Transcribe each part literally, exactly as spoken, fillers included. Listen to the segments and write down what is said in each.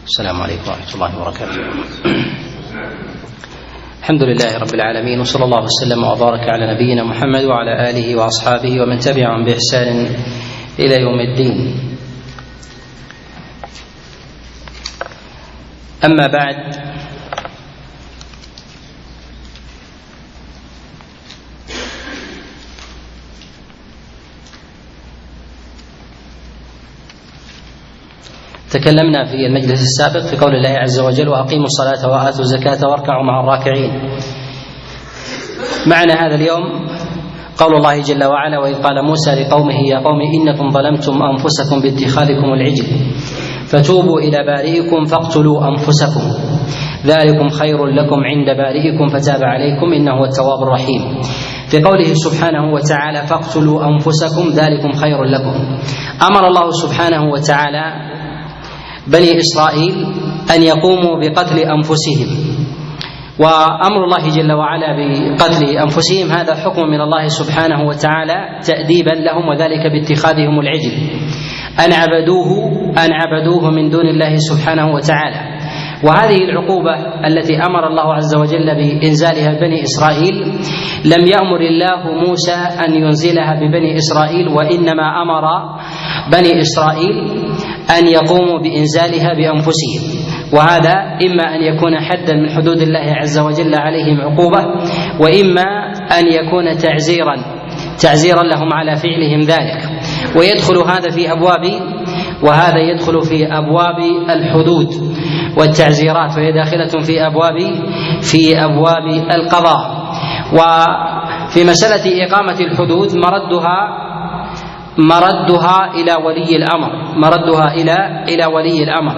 السلام عليكم ورحمة الله وبركاته. الحمد لله رب العالمين، وصلى الله وسلم وبارك على نبينا محمد وعلى آله وأصحابه ومن تبعهم بإحسان إلى يوم الدين. أما بعد، تكلمنا في المجلس السابق في قول الله عز وجل: وأقيموا الصلاة وآتوا الزكاة واركعوا مع الراكعين. معنى هذا اليوم قول الله جل وعلا: وإذ قال موسى لقومه يا قوم إنكم ظلمتم أنفسكم باتخاذكم العجل فتوبوا إلى بارئكم فاقتلوا أنفسكم ذلكم خير لكم عند بارئكم فتاب عليكم إنه هو التواب الرحيم. في قوله سبحانه وتعالى: فاقتلوا أنفسكم ذلكم خير لكم، أمر الله سبحانه وتعالى بني إسرائيل أن يقوموا بقتل أنفسهم، وأمر الله جل وعلا بقتل أنفسهم هذا حكم من الله سبحانه وتعالى تأديبا لهم، وذلك باتخاذهم العجل، أن عبدوه أن عبدوه من دون الله سبحانه وتعالى. وهذه العقوبة التي أمر الله عز وجل بإنزالها بني إسرائيل لم يأمر الله موسى أن ينزلها ببني إسرائيل، وإنما أمر بني إسرائيل أن يقوموا بإنزالها بأنفسهم، وهذا إما أن يكون حدا من حدود الله عز وجل عليهم عقوبة، وإما أن يكون تعزيرا تعزيرا لهم على فعلهم ذلك. ويدخل هذا في أبواب وهذا يدخل في أبواب الحدود والتعزيرات، وهي داخلة في أبواب في أبواب القضاء. وفي مسألة إقامة الحدود مردها مردها إلى ولي الأمر مردها إلى إلى ولي الأمر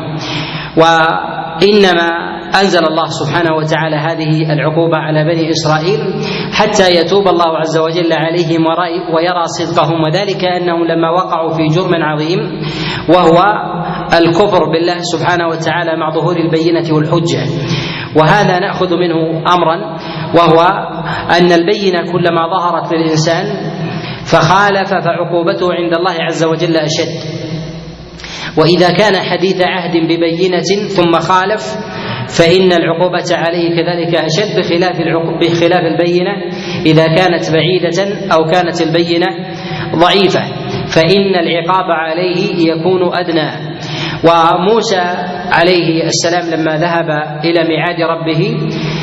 وإنما أنزل الله سبحانه وتعالى هذه العقوبة على بني إسرائيل حتى يتوب الله عز وجل عليهم ويرى صدقهم، وذلك أنهم لما وقعوا في جرم عظيم وهو الكفر بالله سبحانه وتعالى مع ظهور البينة والحجة. وهذا نأخذ منه أمرا، وهو أن البينة كلما ظهرت للإنسان فخالف فعقوبته عند الله عز وجل أشد، وإذا كان حديث عهد ببينة ثم خالف فإن العقوبة عليه كذلك أشد، بخلاف بخلاف البينة إذا كانت بعيدة أو كانت البينة ضعيفة فإن العقاب عليه يكون أدنى. وموسى عليه السلام لما ذهب إلى ميعاد ربه،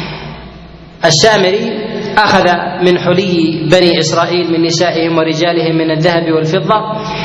السامري أخذ من حلي بني إسرائيل من نسائهم ورجالهم من الذهب والفضة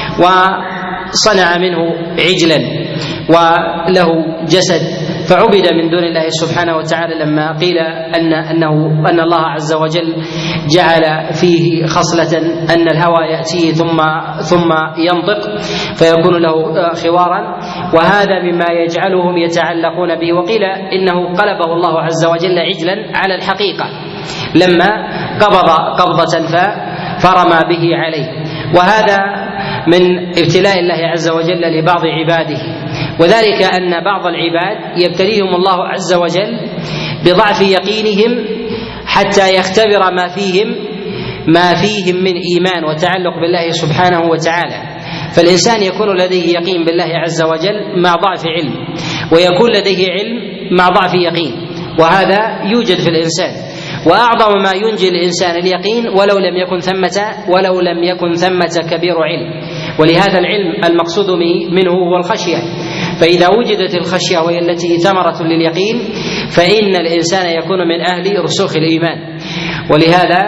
وصنع منه عجلا وله جسد فعبد من دون الله سبحانه وتعالى، لما قيل أن أنه أن الله عز وجل جعل فيه خصلة أن الهوى يأتيه ثم ثم ينطق فيكون له خوارا، وهذا مما يجعلهم يتعلقون به. وقيل إنه قلبه الله عز وجل عجلا على الحقيقة لما قبض قبضة فرمى به عليه، وهذا من ابتلاء الله عز وجل لبعض عباده، وذلك أن بعض العباد يبتليهم الله عز وجل بضعف يقينهم حتى يختبر ما فيهم ما فيهم من إيمان وتعلق بالله سبحانه وتعالى. فالإنسان يكون لديه يقين بالله عز وجل مع ضعف علم، ويكون لديه علم مع ضعف يقين، وهذا يوجد في الإنسان. وأعظم ما ينجي الإنسان اليقين ولو لم يكن ثمة ولو لم يكن ثمة كبير علم، ولهذا العلم المقصود منه هو الخشية. فإذا وجدت الخشية وهي التي ثمرة لليقين فإن الإنسان يكون من أهل رسوخ الإيمان. ولهذا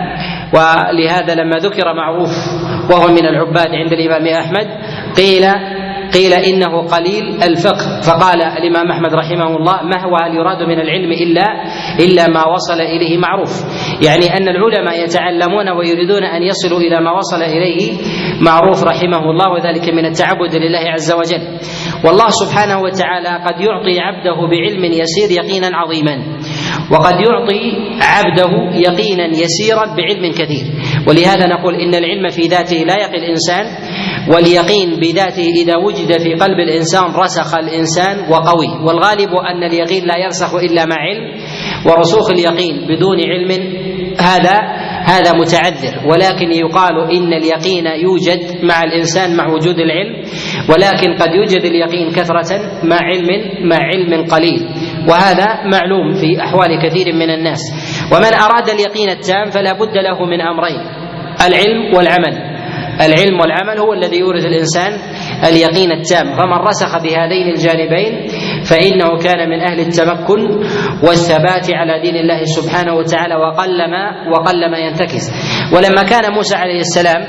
ولهذا لما ذكر معروف وهو من العباد عند الإمام أحمد قيل قيل إنه قليل الفقه، فقال الإمام أحمد رحمه الله: ما هو هل يراد من العلم إلا إلا ما وصل إليه معروف، يعني أن العلماء يتعلمون ويريدون أن يصلوا إلى ما وصل إليه معروف رحمه الله، وذلك من التعبد لله عز وجل. والله سبحانه وتعالى قد يعطي عبده بعلم يسير يقينا عظيما، وقد يعطي عبده يقينا يسيرا بعلم كثير. ولهذا نقول إن العلم في ذاته لا يقي الإنسان، واليقين بذاته إذا وجد في قلب الإنسان رسخ الإنسان وقوي، والغالب أن اليقين لا يرسخ إلا مع علم، ورسوخ اليقين بدون علم هذا هذا متعذر، ولكن يقال إن اليقين يوجد مع الإنسان مع وجود العلم، ولكن قد يوجد اليقين كثرة مع علم مع علم قليل، وهذا معلوم في أحوال كثير من الناس. ومن أراد اليقين التام فلا بد له من أمرين: العلم والعمل. العلم والعمل هو الذي يورث الإنسان اليقين التام، فمن رسخ بهذين الجانبين فإنه كان من أهل التمكن والثبات على دين الله سبحانه وتعالى، وقلما وقلما ينتكس. ولما كان موسى عليه السلام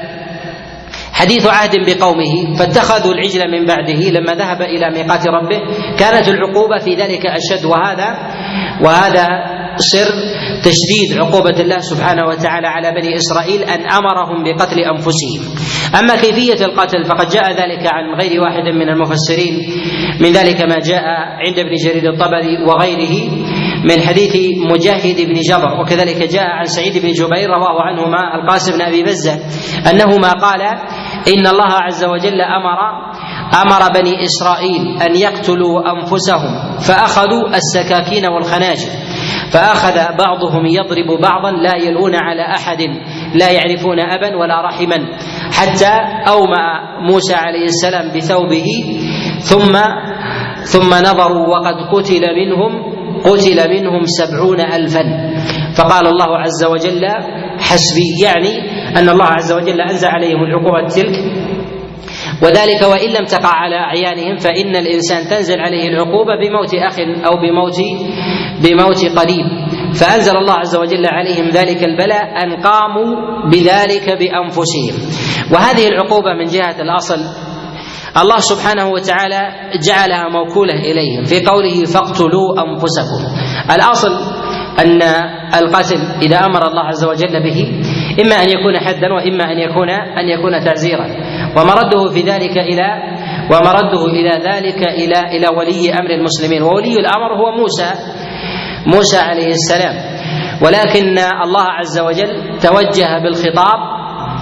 حديث عهد بقومه فاتخذوا العجل من بعده لما ذهب إلى ميقات ربه، كانت العقوبة في ذلك أشد، وهذا وهذا سر تشديد عقوبة الله سبحانه وتعالى على بني إسرائيل أن أمرهم بقتل أنفسهم. أما كيفية القتل فقد جاء ذلك عن غير واحد من المفسرين، من ذلك ما جاء عند ابن جرير الطبري وغيره من حديث مجاهد بن جبر، وكذلك جاء عن سعيد بن جبير رواه عنهما القاسم بن أبي بزة أنهما قال إن الله عز وجل أمر أمر بني إسرائيل أن يقتلوا أنفسهم فأخذوا السكاكين والخناجر، فأخذ بعضهم يضرب بعضا لا يلون على أحد لا يعرفون أبا ولا رحما، حتى أومأ موسى عليه السلام بثوبه ثم ثم نظروا وقد قتل منهم قتل منهم سبعون ألفا، فقال الله عز وجل حسبي، يعني أن الله عز وجل أنزل عليهم العقوبة تلك، وذلك وإن لم تقع على أعيانهم، فإن الإنسان تنزل عليه العقوبة بموت أخ أو بموت بموت قريب، فأنزل الله عز وجل عليهم ذلك البلاء أن قاموا بذلك بأنفسهم. وهذه العقوبة من جهة الأصل الله سبحانه وتعالى جعلها موكولة إليهم في قوله فاقتلوا أنفسكم. الأصل أن القتل إذا أمر الله عز وجل به إما أن يكون حدا وإما أن يكون أن يكون تعزيرا، ومرده في ذلك إلى ومرده إلى ذلك إلى إلى ولي أمر المسلمين، وولي الأمر هو موسى موسى عليه السلام. ولكن الله عز وجل توجه بالخطاب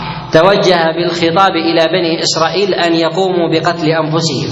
توجه بالخطاب إلى بني إسرائيل أن يقوموا بقتل أنفسهم.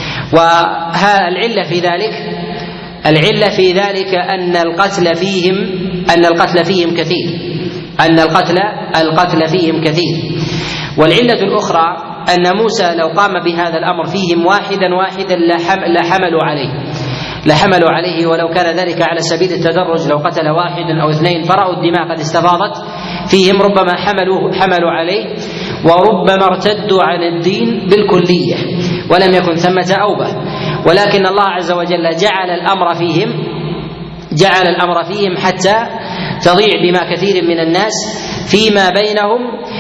والعلة في ذلك العلة في ذلك أن القتل فيهم أن القتل فيهم كثير أن القتل القتل فيهم كثير. والعلة الأخرى أن موسى لو قام بهذا الأمر فيهم واحدا واحدا لحملوا عليه لحملوا عليه ولو كان ذلك على سبيل التدرج، لو قتل واحدا أو اثنين فرأوا الدماء قد استفاضت فيهم ربما حملوا حملوا عليه، وربما ارتدوا عن الدين بالكلية ولم يكن ثمة أوبة. ولكن الله عز وجل جعل الأمر فيهم جعل الأمر فيهم حتى تضيع دماء كثير من الناس فيما بينهم،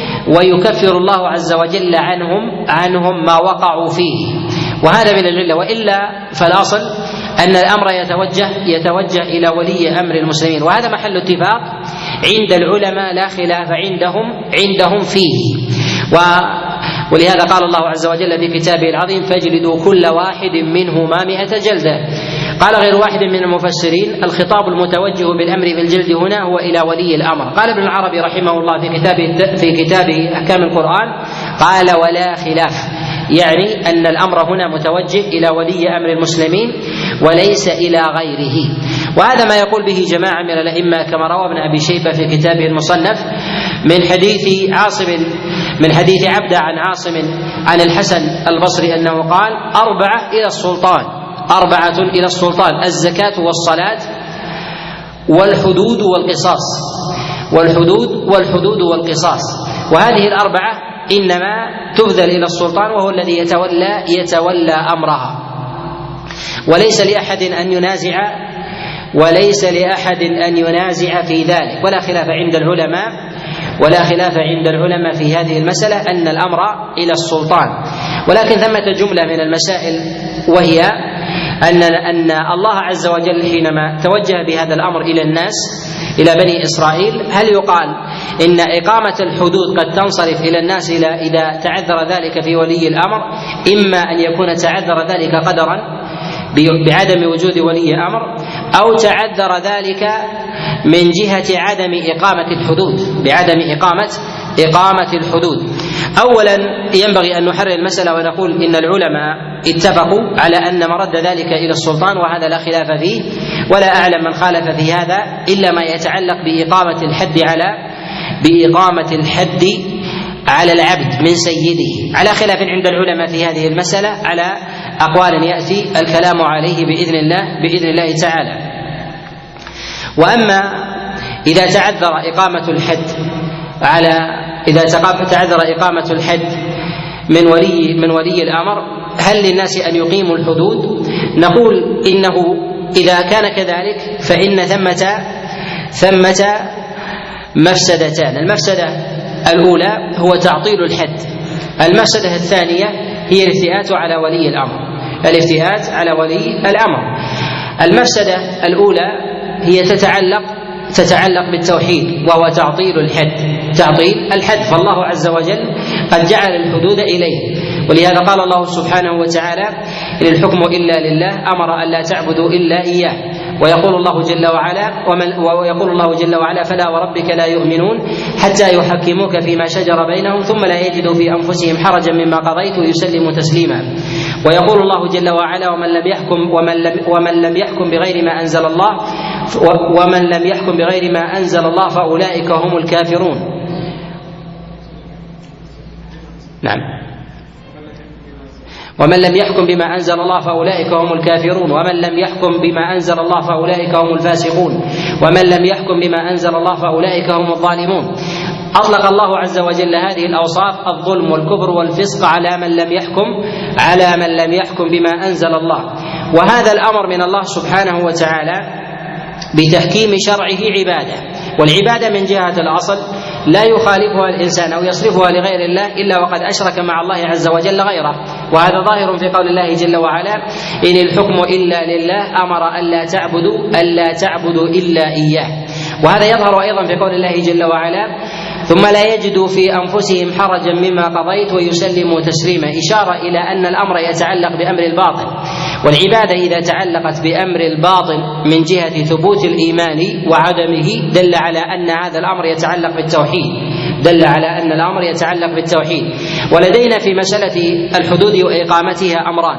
ويكفر الله عز وجل عنهم عنهم ما وقعوا فيه، وهذا من العلة. وإلا فالأصل أن الأمر يتوجه يتوجه إلى ولي أمر المسلمين، وهذا محل اتفاق عند العلماء لا خلاف عندهم عندهم فيه. و ولهذا قال الله عز وجل في كتابه العظيم فاجلدوا كل واحد منهما مئة جلدة. قال غير واحد من المفسرين الخطاب المتوجه بالأمر بالجلد هنا هو إلى ولي الأمر. قال ابن العربي رحمه الله في كتابه في كتابه أحكام القرآن قال ولا خلاف، يعني أن الأمر هنا متوجه إلى ولي أمر المسلمين وليس إلى غيره. وهذا ما يقول به جماعة من الأئمة كما روى ابن أبي شيبة في كتابه المصنف من حديث عاصم من حديث عبدة عن عاصم عن الحسن البصري أنه قال أربعة إلى السلطان أربعة إلى السلطان الزكاة والصلاة والحدود والقصاص والحدود والحدود والقصاص. وهذه الأربعة إنما تبذل إلى السلطان وهو الذي يتولى يتولى أمرها، وليس لأحد أن ينازع وليس لأحد أن ينازع في ذلك، ولا خلاف عند العلماء ولا خلاف عند العلماء في هذه المسألة أن الأمر إلى السلطان. ولكن ثمة جملة من المسائل، وهي أن أن الله عز وجل حينما توجه بهذا الأمر إلى الناس إلى بني إسرائيل هل يقال إن إقامة الحدود قد تنصرف إلى الناس إذا تعذر ذلك في ولي الأمر، إما أن يكون تعذر ذلك قدرا بعدم وجود ولي أمر، أو تعذر ذلك من جهة عدم إقامة الحدود بعدم إقامة إقامة الحدود. أولا ينبغي أن نحرر المسألة ونقول إن العلماء اتفقوا على أن مرد ذلك إلى السلطان، وهذا لا خلاف فيه، ولا أعلم من خالف في هذا إلا ما يتعلق بإقامة الحد على بإقامة الحد على العبد من سيده، على خلاف عند العلماء في هذه المسألة، على أقوال يأتي الكلام عليه بإذن الله بإذن الله تعالى. وأما إذا تعذر إقامة الحد على إذا تعذر إقامة الحد من ولي من ولي الأمر، هل للناس أن يقيموا الحدود؟ نقول إنه إذا كان كذلك فإن ثمة ثمة مفسدتان. المفسدة الأولى هو تعطيل الحد، المفسدة الثانية هي الافتئات على ولي الأمر الافتئات على ولي الأمر. المفسدة الأولى هي تتعلق تتعلق بالتوحيد، وهو تعطيل الحد تعطيل الحد فالله عز وجل قد جعل الحدود إليه، ولهذا قال الله سبحانه وتعالى: إن الحكم إلا لله أمر أن لا تعبدوا إلا إياه. ويقول الله جل وعلا ومن ويقول الله جل وعلا: فلا وربك لا يؤمنون حتى يحكموك فيما شجر بينهم ثم لا يجدوا في أنفسهم حرجا مما قضيت ويسلموا تسليما. ويقول الله جل وعلا: ومن لم يحكم ومن لم, ومن لم يحكم بغير ما أنزل الله ومن لم يحكم بغير ما أنزل الله فأولئك هم الكافرون. نعم. ومن لم يحكم بما أنزل الله فأولئك هم الكافرون، ومن لم يحكم بما أنزل الله فأولئك هم الفاسقون، ومن لم يحكم بما أنزل الله فأولئك هم الظالمون. أطلق الله عز وجل هذه الأوصاف: الظلم والكفر والفسق على من لم يحكم على من لم يحكم بما أنزل الله. وهذا الأمر من الله سبحانه وتعالى بتحكيم شرعه عبادة، والعبادة من جهة الأصل لا يخالفها الإنسان أو يصرفها لغير الله إلا وقد أشرك مع الله عز وجل غيره، وهذا ظاهر في قول الله جل وعلا: إن الحكم إلا لله أمر ألا تعبدوا ألا تعبدوا إلا إياه. وهذا يظهر أيضا في قول الله جل وعلا: ثم لا يجدوا في أنفسهم حرجا مما قضيت ويسلموا تسليما، إشارة إلى أن الأمر يتعلق بأمر الباطن، والعبادة إذا تعلقت بأمر الباطن من جهة ثبوت الإيمان وعدمه دل على أن هذا الأمر يتعلق بالتوحيد دل على أن الأمر يتعلق بالتوحيد. ولدينا في مسألة الحدود وإقامتها أمران: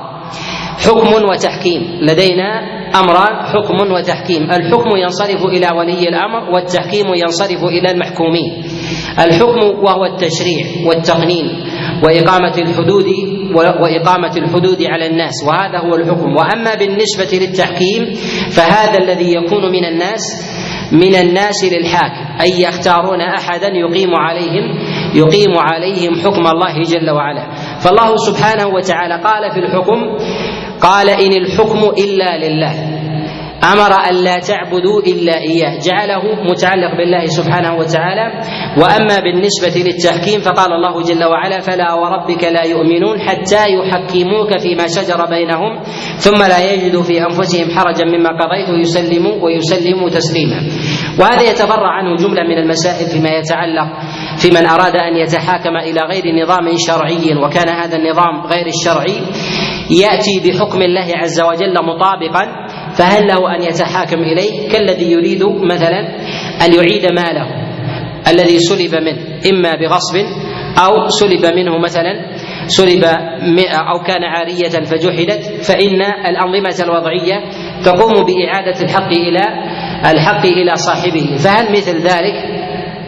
حكم وتحكيم. لدينا أمران: حكم وتحكيم. الحكم ينصرف إلى ولي الأمر، والتحكيم ينصرف إلى المحكومين. الحكم وهو التشريع والتقنين وإقامة الحدود وإقامة الحدود على الناس، وهذا هو الحكم. وأما بالنسبة للتحكيم فهذا الذي يكون من الناس من الناس للحاكم، أي يختارون أحدا يقيم عليهم يقيم عليهم حكم الله جل وعلا. فالله سبحانه وتعالى قال في الحكم: قال إن الحكم إلا لله أمر أن لا تعبدوا إلا إياه، جعله متعلق بالله سبحانه وتعالى. وأما بالنسبة للتحكيم فقال الله جل وعلا: فلا وربك لا يؤمنون حتى يحكموك فيما شجر بينهم ثم لا يجدوا في أنفسهم حرجا مما قضيت ويسلموا ويسلموا تسليما. وهذا يتفرع عنه جملة من المسائل فيما يتعلق في من أراد أن يتحاكم إلى غير نظام شرعي وكان هذا النظام غير الشرعي يأتي بحكم الله عز وجل مطابقا، فهل له أن يتحاكم إليه؟ كالذي يريد مثلا أن يعيد ماله الذي سلب منه إما بغصب أو سلب منه مثلا سلب أو كان عارية فجحدت، فإن الأنظمة الوضعية تقوم بإعادة الحق إلى الحق إلى صاحبه. فهل مثل ذلك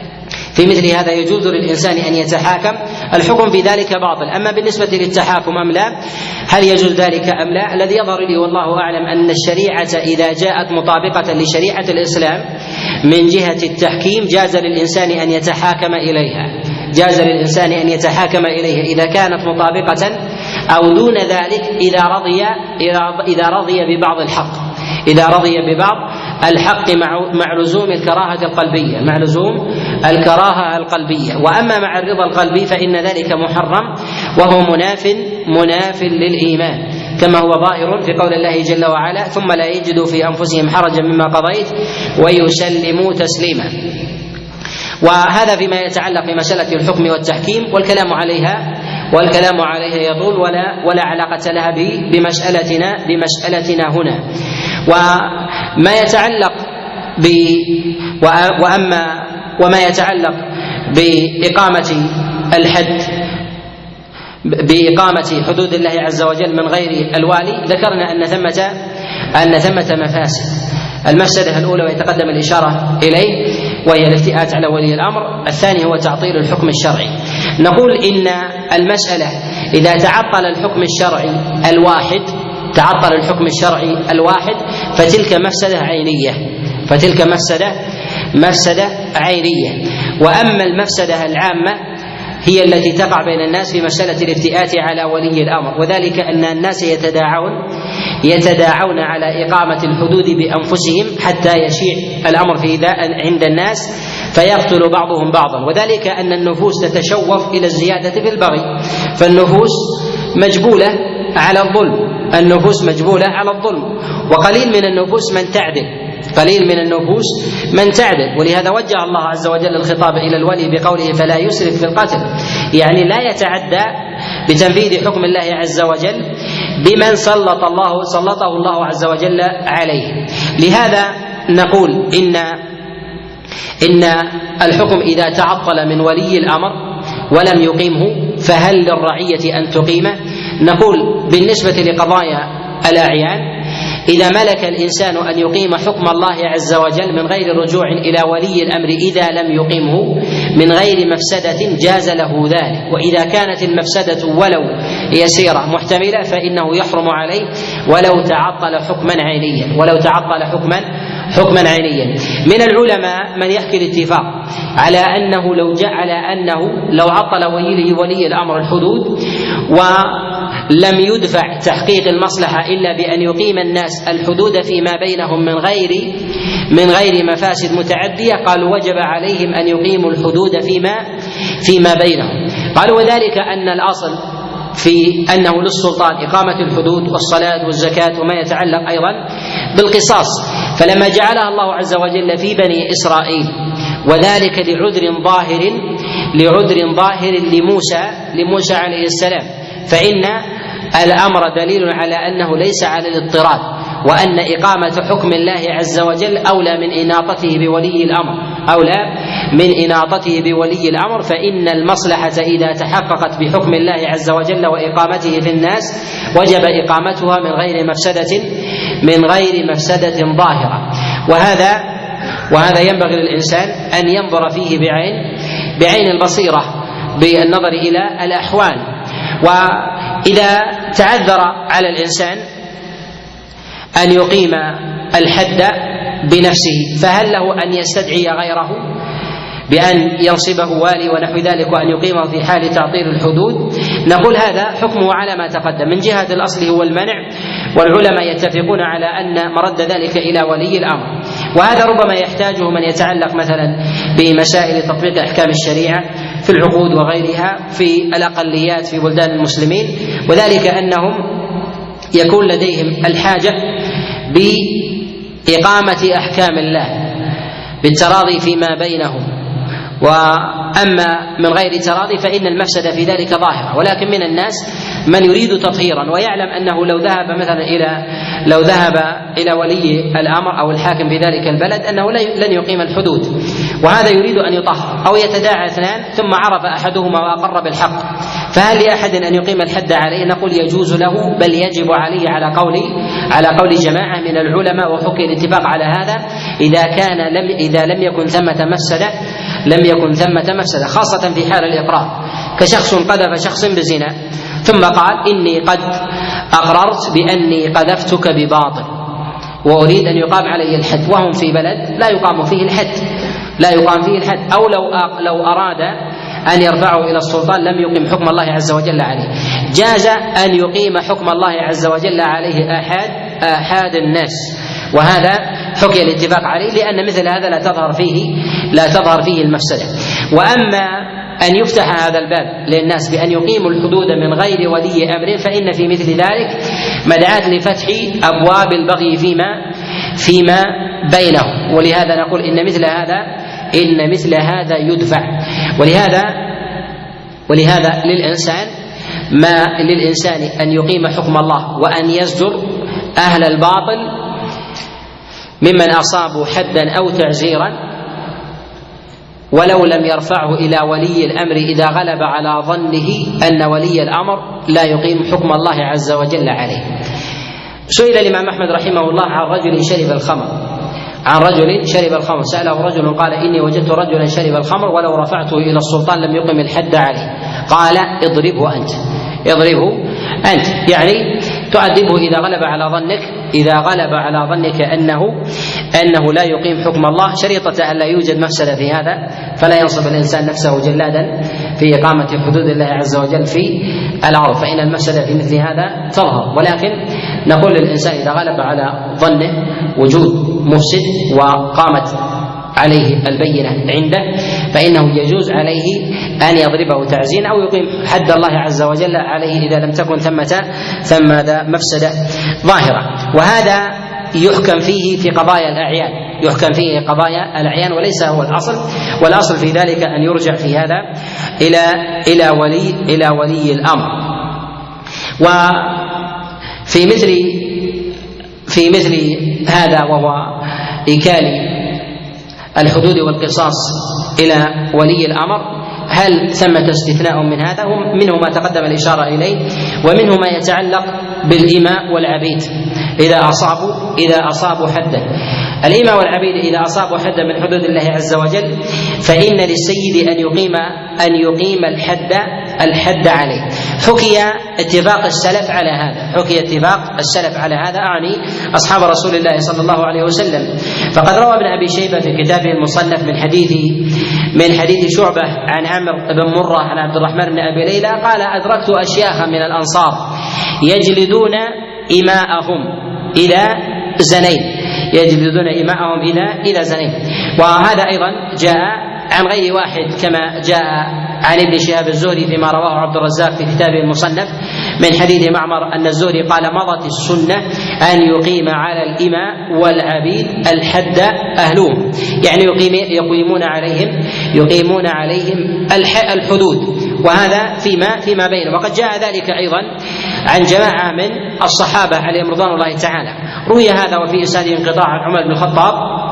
في مثل هذا يجوز للإنسان أن يتحاكم؟ الحكم في ذلك باطل. أما بالنسبة للتحاكم أم لا، هل يجوز ذلك أم لا؟ الذي يظهر لي والله أعلم أن الشريعة إذا جاءت مطابقة لشريعة الإسلام من جهة التحكيم جاز للإنسان أن يتحاكم إليها جاز للإنسان أن يتحاكم إليها إذا كانت مطابقة، أو دون ذلك إذا رضي إذا رضي ببعض الحق إذا رضي ببعض الحق مع مع لزوم الكراهة القلبية مع لزوم الكراهة القلبية. وأما مع الرضا القلبي فإن ذلك محرم وهو مناف مناف للإيمان، كما هو ظاهر في قول الله جل وعلا: ثم لا يجدوا في أنفسهم حرجا مما قضيت ويسلموا تسليما. وهذا فيما يتعلق بمسألة الحكم والتحكيم، والكلام عليها والكلام عليها يطول ولا ولا علاقة لها بمسألتنا بمسألتنا هنا. وما يتعلق ب وأما وما يتعلق بإقامة الحد بإقامة حدود الله عز وجل من غير الوالي، ذكرنا أن ثمة أن ثمة مفاسد. المفسدة الأولى ويتقدم الإشارة إليه وهي الافتئات على ولي الأمر. الثاني هو تعطيل الحكم الشرعي. نقول إن المسألة إذا تعطل الحكم الشرعي الواحد تعطل الحكم الشرعي الواحد فتلك مفسدة عينية فتلك مفسدة مفسدة عينية. وأما المفسدة العامة هي التي تقع بين الناس في مسألة الافتئات على ولي الأمر، وذلك أن الناس يتداعون يتداعون على إقامة الحدود بأنفسهم حتى يشيع الأمر في ذا عند الناس فيقتل بعضهم بعضا، وذلك أن النفوس تتشوف إلى الزيادة في البغي، فالنفوس مجبولة على الظلم النفوس مجبولة على الظلم وقليل من النفوس من تعدل قليل من النفوس من تعدل ولهذا وجه الله عز وجل الخطاب إلى الولي بقوله فلا يسرف في القتل، يعني لا يتعدى بتنفيذ حكم الله عز وجل بمن سلط الله سلطه الله عز وجل عليه. لهذا نقول إن إن الحكم إذا تعطل من ولي الأمر ولم يقيمه فهل للرعية أن تقيمه؟ نقول بالنسبة لقضايا الأعيان إذا ملك الإنسان أن يقيم حكم الله عز وجل من غير رجوع إلى ولي الأمر إذا لم يقيمه من غير مفسدة جاز له ذلك، وإذا كانت المفسدة ولو يسيرة محتملة فإنه يحرم عليه ولو تعطل حكما عينيا ولو تعطل حكما حكما عينيا. من العلماء من يحكي الاتفاق على أنه لو جاء على أنه لو عطل ولي ولي الأمر الحدود ولم يدفع تحقيق المصلحة إلا بأن يقيم الناس الحدود فيما بينهم من غير من غير مفاسد متعدية، قالوا وجب عليهم أن يقيموا الحدود فيما فيما بينهم. قالوا وذلك أن الأصل في أنه للسلطان إقامة الحدود والصلاة والزكاة وما يتعلق أيضا بالقصاص، فلما جعلها الله عز وجل في بني إسرائيل وذلك لعذر ظاهر لعذر ظاهر لموسى لموسى عليه السلام، فإن الأمر دليل على أنه ليس على الاضطراد، وأن إقامة حكم الله عز وجل أولى من إناطته بولي الأمر أولى من إناطته بولي الأمر فإن المصلحة إذا تحققت بحكم الله عز وجل وإقامته في الناس وجب إقامتها من غير مفسدة من غير مفسدة ظاهرة. وهذا وهذا ينبغي للإنسان أن ينظر فيه بعين بعين البصيرة بالنظر إلى الأحوال. وإذا تعذر على الإنسان أن يقيم الحد بنفسه فهل له أن يستدعي غيره بأن ينصبه والي ونحو ذلك وأن يقيمه في حال تعطيل الحدود؟ نقول هذا حكمه على ما تقدم. من جهة الأصل هو المنع، والعلماء يتفقون على أن مرد ذلك إلى ولي الأمر، وهذا ربما يحتاجه من يتعلق مثلا بمسائل تطبيق أحكام الشريعة في العقود وغيرها في الأقليات في بلدان المسلمين، وذلك أنهم يكون لديهم الحاجة بإقامة أحكام الله بالتراضي فيما بينهم، وأما من غير تراضي فإن المفسدة في ذلك ظاهرة. ولكن من الناس من يريد تطهيرا ويعلم أنه لو ذهب مثلا إلى لو ذهب إلى ولي الأمر أو الحاكم في ذلك البلد أنه لن يقيم الحدود، وهذا يريد أن يطهر، أو يتداعى اثنان ثم عرف أحدهما وأقر بالحق، فهل لأحد أن يقيم الحد عليه؟ نقول يجوز له بل يجب عليه على قول على قول جماعة من العلماء، وحكي الاتفاق على هذا إذا كان لم إذا لم يكن ثمة مفسدة لم يكن ثمة مفسدة، خاصة في حال الإقرار، كشخص قذف شخص بزنا ثم قال إني قد أقررت بأني قذفتك بباطل وأريد أن يقام علي الحد، وهم في بلد لا يقام فيه الحد لا يقام فيه الحد أو لو لو أراد أن يرفعه إلى السلطان لم يقيم حكم الله عز وجل عليه، جاز أن يقيم حكم الله عز وجل عليه آحاد آحاد الناس، وهذا حكي الاتفاق عليه لأن مثل هذا لا تظهر فيه لا تظهر فيه المفسدة. وأما أن يفتح هذا الباب للناس بأن يقيموا الحدود من غير ولي أمر فإن في مثل ذلك مدعاة لفتح أبواب البغي فيما فيما بينهم، ولهذا نقول إن مثل هذا إن مثل هذا يدفع. ولهذا ولهذا للإنسان ما للإنسان أن يقيم حكم الله وأن يزجر أهل الباطل ممن أصابوا حدا أو تعزيرا ولو لم يرفعه إلى ولي الأمر إذا غلب على ظنه أن ولي الأمر لا يقيم حكم الله عز وجل عليه. سئل الإمام أحمد رحمه الله عن رجل شرب الخمر عن رجل شرب الخمر، سأله رجل قال إني وجدت رجلا شرب الخمر ولو رفعته إلى السلطان لم يقم الحد عليه، قال اضربه أنت، اضربه أنت، يعني تعذبه إذا غلب على ظنك، إذا غلب على ظنك أنه أنه لا يقيم حكم الله، شريطة أن لا يوجد مفسدة في هذا، فلا ينصب الإنسان نفسه جلادا في إقامة حدود الله عز وجل في الأرض، فإن المفسدة في مثل هذا تظهر. ولكن نقول للإنسان إذا غلب على ظنه وجود مفسد وقامت عليه البينة عنده فإنه يجوز عليه أن يضربه تعزيرا أو يقيم حد الله عز وجل عليه إذا لم تكن ثمة ثمة مفسدة ظاهرة. وهذا يحكم فيه في قضايا الأعيان، يحكم فيه قضايا الأعيان وليس هو الأصل، والأصل في ذلك أن يرجع في هذا إلى إلى ولي إلى ولي الأمر. وفي مثل في مثل هذا وهو إيكال الحدود والقصاص إلى ولي الأمر، هل ثمة استثناء من هذا؟ منه ما تقدم الإشارة إليه، ومنه ما يتعلق بالإماء والعبيد إذا أصابوا إذا أصابوا حدا. الإماء والعبيد إذا أصابوا حدا من حدود الله عز وجل فإن للسيد أن يقيم أن يقيم الحد الحد عليه. حكي اتفاق السلف على هذا، حكي اتفاق السلف على هذا، أعني أصحاب رسول الله صلى الله عليه وسلم. فقد روى ابن أبي شيبة في كتابه المصنف من حديث من حديث شعبة عن عمرو بن مرة عن عبد الرحمن بن أبي ليلى قال: أدركت أشياخا من الأنصار يجلدون إماءهم إذا زنين، يجلدون إماءهم إذا إذا زنين. وهذا أيضا جاء عن غير واحد كما جاء عن ابن شهاب الزهري فيما رواه عبد الرزاق في كتابه المصنف من حديث معمر أن الزهري قال: مضت السنة أن يقيم على الإماء والعبيد الحد أهلهم، يعني يقيم يقيمون عليهم يقيمون عليهم الحدود، وهذا فيما فيما بينه. وقد جاء ذلك أيضا عن جماعة من الصحابة عليهم رضوان الله تعالى. روي هذا وفي إسناده انقطاع عن عمر بن الخطاب،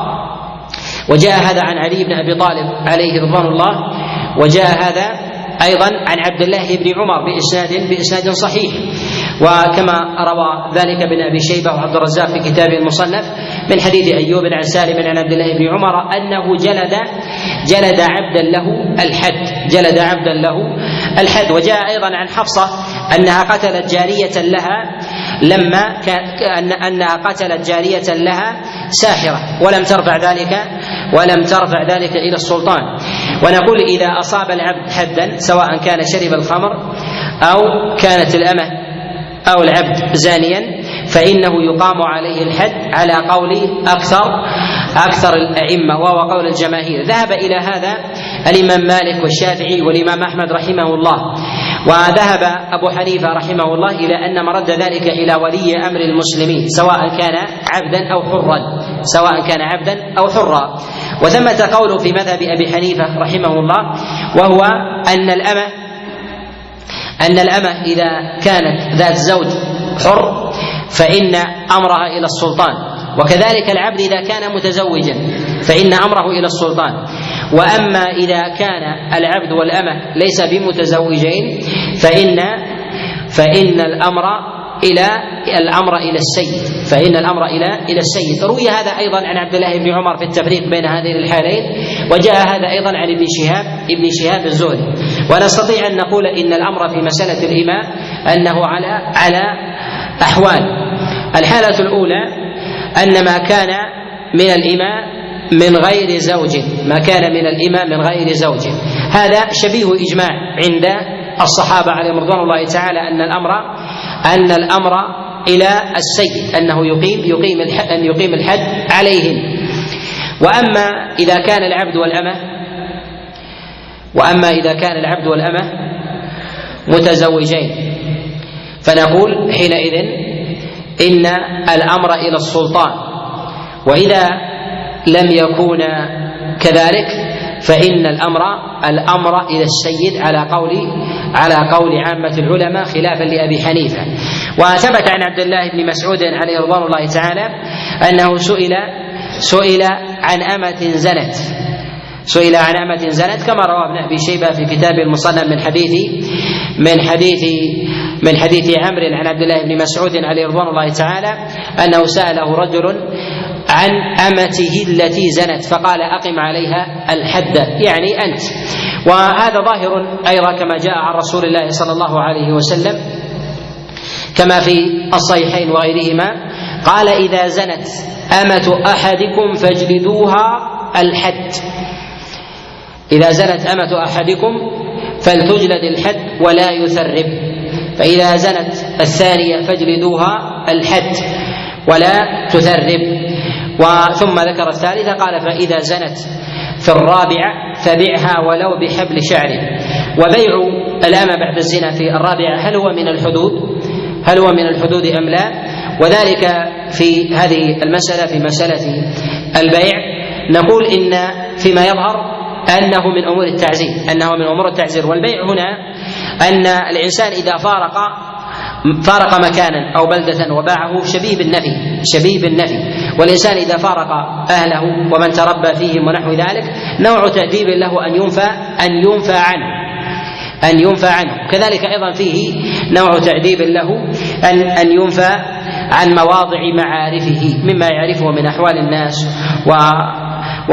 وجاء هذا عن علي بن أبي طالب عليه رضوان الله، وجاء هذا أيضا عن عبد الله بن عمر بإسناد بإسناد صحيح، وكما روى ذلك ابن أبي شيبة وعبد الرزاق في كتابه المصنف من حديث أيوب عن سالم عن عبد الله بن عمر أنه جلد جلد عبدا له الحد جلد عبدا له الحد. وجاء أيضا عن حفصة أنها قتلت جارية لها لما كان أنها قتلت جارية لها ساحرة ولم ترفع ذلك ولم ترفع ذلك إلى السلطان. ونقول إذا أصاب العبد حدا سواء كان شرب الخمر أو كانت الأمة أو العبد زانيا فإنه يقام عليه الحد على قول أكثر أكثر الأئمة وهو قول الجماهير. ذهب إلى هذا الإمام مالك والشافعي والإمام أحمد رحمه الله، وذهب أبو حنيفة رحمه الله إلى أن مرد ذلك إلى ولي أمر المسلمين سواء كان عبدا أو حرا سواء كان عبدا أو حرا. وثمة قول في مذهب أبي حنيفة رحمه الله وهو أن الأمة أن الأمة إذا كانت ذات زوج حر فإن أمرها إلى السلطان، وكذلك العبد إذا كان متزوجا فإن أمره إلى السلطان. وأما إذا كان العبد والأمة ليس بمتزوجين فإن فإن الأمر إلى الأمر إلى السيد فإن الأمر إلى إلى السيد. روي هذا أيضا عن عبد الله بن عمر في التفريق بين هذين الحالين، وجاء هذا أيضا عن ابن شهاب ابن شهاب الزهري. ونستطيع أن نقول إن الأمر في مسألة الإماء أنه على على أحوال. الحالة الأولى أن ما كان من الإماء من غير زوج ما كان من الإماء من غير زوج هذا شبيه إجماع عند الصحابة عليهم رضوان الله تعالى أن الأمر أن الأمر إلى السيد أنه يقيم يقيم الحد أن يقيم الحد عليهم. وأما إذا كان العبد والأمة وأما إذا كان العبد والأمة متزوجين فنقول حينئذ إن الأمر إلى السلطان. وإذا لم يكون كذلك فإن الأمر الأمر إلى السيد على قول على قول عامة العلماء خلافا لأبي حنيفة. وثبت عن عبد الله بن مسعود عليه رضوان الله تعالى أنه سئل سئل عن أمة زنت سئل عن أمة زنت كما روى ابن أبي شيبة في كتاب المصنف من حديث من حديث من حديث عمرو عن عبد الله بن مسعود عليه رضوان الله تعالى أنه سأله رجل عن أمته التي زنت فقال أقم عليها الحد، يعني أنت. وهذا ظاهر أيضا كما جاء عن رسول الله صلى الله عليه وسلم كما في الصحيحين وغيرهما قال إذا زنت أمة أحدكم فاجلدوها الحد، إذا زنت أمة أحدكم فلتجلد الحد ولا يثرب، فإذا زنت الثانية فاجلدوها الحد ولا تثرب. وثم ذكر الثالثة قال فإذا زنت في الرابعة فبعها ولو بحبل شعر. وبيع الأمة بعد الزنا في الرابعة هل هو من الحدود؟ هل هو من الحدود أم لا؟ وذلك في هذه المسألة في مسألة البيع نقول إن فيما يظهر أنه من أمور التعزير، أنه من أمور التعزير. والبيع هنا أن الإنسان إذا فارق فارق مكانا أو بلدة وباعه شبيه بالنفي، شبيه بالنفي. والإنسان إذا فارق أهله ومن تربى فيهم ونحو ذلك نوع تأديب له أن ينفى أن ينفى عنه أن ينفى عنه. كذلك أيضا فيه نوع تأديب له أن أن ينفى عن مواضع معارفه مما يعرفه من أحوال الناس و و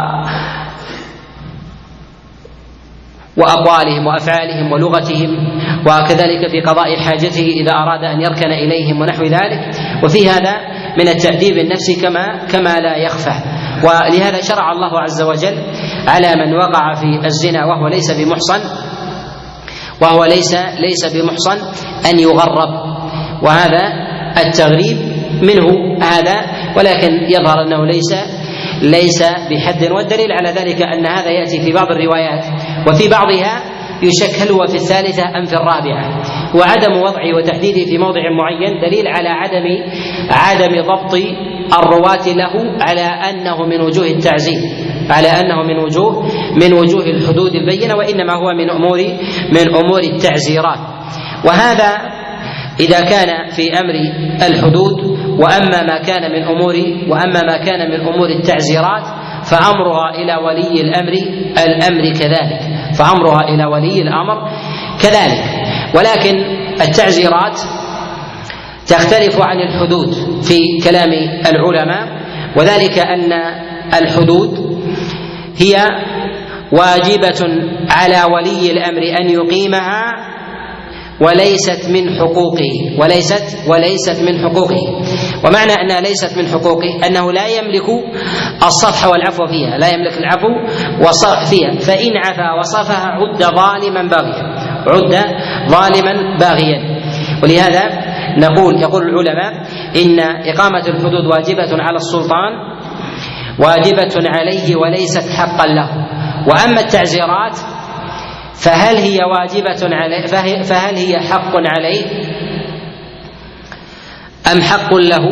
وأقوالهم وأفعالهم ولغتهم، وكذلك في قضاء حاجته إذا أراد أن يركن إليهم ونحو ذلك. وفي هذا من التأديب النفسي كما كما لا يخفى. ولهذا شرع الله عز وجل على من وقع في الزنا وهو ليس بمحصن وهو ليس ليس بمحصن أن يغرب، وهذا التغريب منه هذا، ولكن يظهر أنه ليس ليس بحد. والدليل على ذلك أن هذا يأتي في بعض الروايات وفي بعضها يشك هل هو في الثالثة أم في الرابعة. وعدم وضعه وتحديده في موضع معين دليل على عدم عدم ضبط الرواة له على أنه من وجوه التعزير، على أنه من وجوه من وجوه الحدود البينة، وإنما هو من أمور من أمور التعزيرات. وهذا إذا كان في أمر الحدود. وأما ما كان من أمور وأما ما كان من أمور التعزيرات فأمرها إلى ولي الأمر الأمر كذلك فأمرها إلى ولي الأمر كذلك. ولكن التعزيرات تختلف عن الحدود في كلام العلماء، وذلك أن الحدود هي واجبة على ولي الأمر أن يقيمها وليست من حقوقه وليست وليست من حقوقه. ومعنى أنها ليست من حقوقه أنه لا يملك الصفح والعفو فيها، لا يملك العفو والصفح فيها، فإن عفا وصفها عد ظالما باغيا عد ظالما باغيا. ولهذا نقول يقول العلماء إن إقامة الحدود واجبة على السلطان واجبة عليه وليست حقا له. وأما التعزيرات فهل هي واجبة عليه فهل هي حق عليه أم حق له؟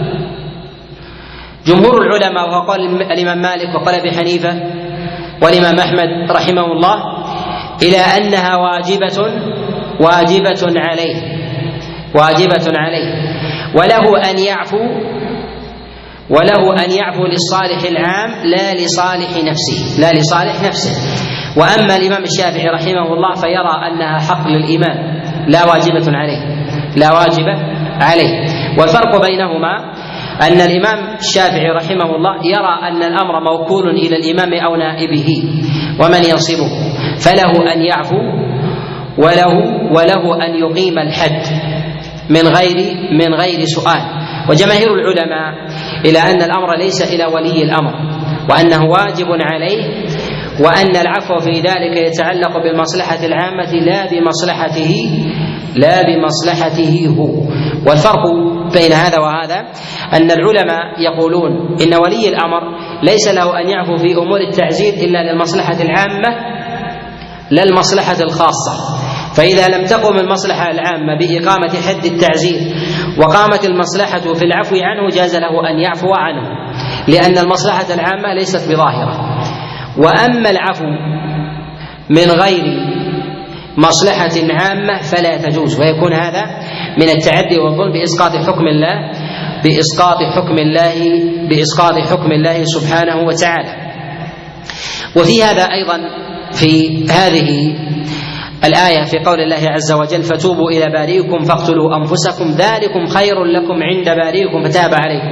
جمهور العلماء وقال الإمام مالك وقال أبي حنيفة والإمام أحمد رحمه الله إلى أنها واجبة واجبة عليه واجبة عليه وله أن يعفو وله أن يعفو للصالح العام لا لصالح نفسه لا لصالح نفسه. وأما الإمام الشافعي رحمه الله فيرى أنها حق للإمام لا واجبة عليه لا واجبة عليه. والفرق بينهما أن الإمام الشافعي رحمه الله يرى أن الأمر موكول إلى الإمام أو نائبه ومن ينصبه، فله أن يعفو وله وله أن يقيم الحد من غير من غير سؤال. وجماهير العلماء إلى أن الأمر ليس إلى ولي الأمر وأنه واجب عليه، وأن العفو في ذلك يتعلق بالمصلحة العامة لا بمصلحته لا بمصلحته هو. والفرق بين هذا وهذا أن العلماء يقولون إن ولي الأمر ليس له أن يعفو في أمور التعزير إلا للمصلحة العامة لا المصلحة الخاصة. فإذا لم تقم المصلحة العامة بإقامة حد التعزير وقامت المصلحة في العفو عنه جاز له أن يعفو عنه، لأن المصلحة العامة ليست بظاهرة. وأما العفو من غير مصلحة عامة فلا تجوز، ويكون هذا من التعدي والظلم بإسقاط حكم الله بإسقاط حكم الله بإسقاط حكم الله سبحانه وتعالى. وفي هذا أيضا في هذه الآية في قول الله عز وجل فتوبوا إلى بارئكم فاقتلوا أنفسكم ذلكم خير لكم عند بارئكم فتاب عليكم،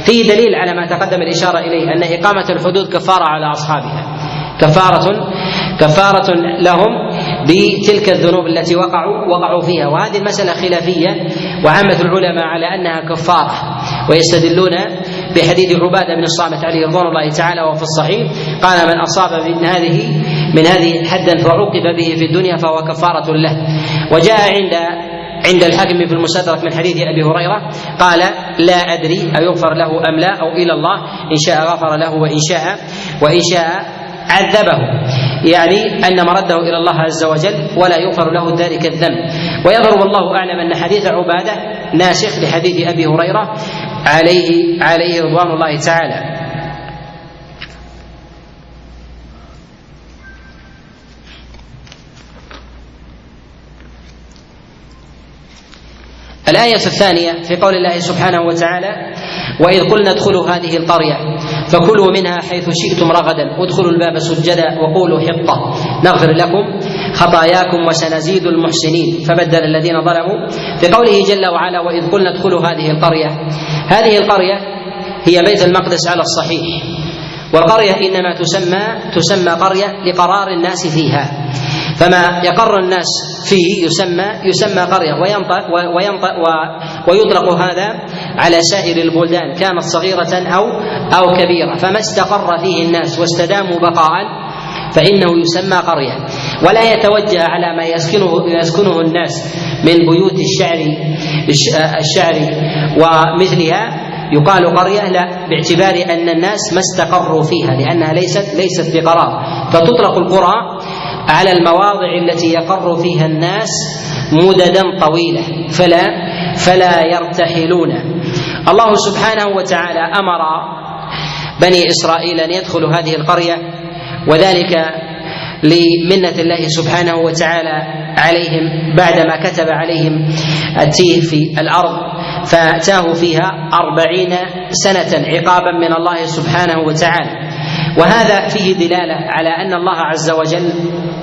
فيه دليل على ما تقدم الإشارة إليه أن إقامة الحدود كفارة على أصحابها، كفارة كفارة لهم بتلك الذنوب التي وقعوا وقعوا فيها. وهذه المسألة خلافية، وعامة العلماء على أنها كفارة، ويستدلون بحديث عبادة بن الصامت عليه رضوان الله تعالى وفي الصحيح قال: من أصاب من هذه من هذه حدا فعوقب به في الدنيا فهو كفارة له. وجاء عند عند الحاكم في المستدرك من حديث أبي هريرة قال: لا أدري أيغفر له أم لا، أو إلى الله إن شاء غفر له وإن شاء وإن شاء عذبه، يعني أن مرده إلى الله عز وجل ولا يغفر له ذلك الذنب. ويظهر والله أعلم أن حديث عبادة ناسخ لحديث أبي هريرة عليه عليه رضوان الله تعالى. الآية الثانية في قول الله سبحانه وتعالى: وإذ قلنا ادخلوا هذه القرية فكلوا منها حيث شئتم رغدا وادخلوا الباب سجدا وقولوا حطة نغفر لكم خطاياكم وسنزيد المحسنين. فبدل الذين ظلموا في قوله جل وعلا: وإذ قلنا ادخلوا هذه القرية. هذه القرية هي بيت المقدس على الصحيح، والقرية إنما تسمى تسمى قرية لقرار الناس فيها، فما يقر الناس فيه يسمى يسمى قرية، وينطق وينطق ويطلق هذا على سائر البلدان كانت صغيرة أو أو كبيرة، فما استقر فيه الناس واستداموا بقاء فإنه يسمى قرية. ولا يتوجه على ما يسكنه يسكنه الناس من بيوت الشعر الشعر ومثلها يقال قرية، لا، باعتبار أن الناس ما استقروا فيها لأنها ليست ليست بقرار، فتطلق القرى على المواضع التي يقر فيها الناس مددا طويلة فلا فلا يرتحلون. الله سبحانه وتعالى أمر بني إسرائيل أن يدخلوا هذه القرية، وذلك لمنة الله سبحانه وتعالى عليهم بعدما كتب عليهم التيه في الأرض، فاتاه فيها أربعين سنة عقابا من الله سبحانه وتعالى. وهذا فيه دلالة على أن الله عز وجل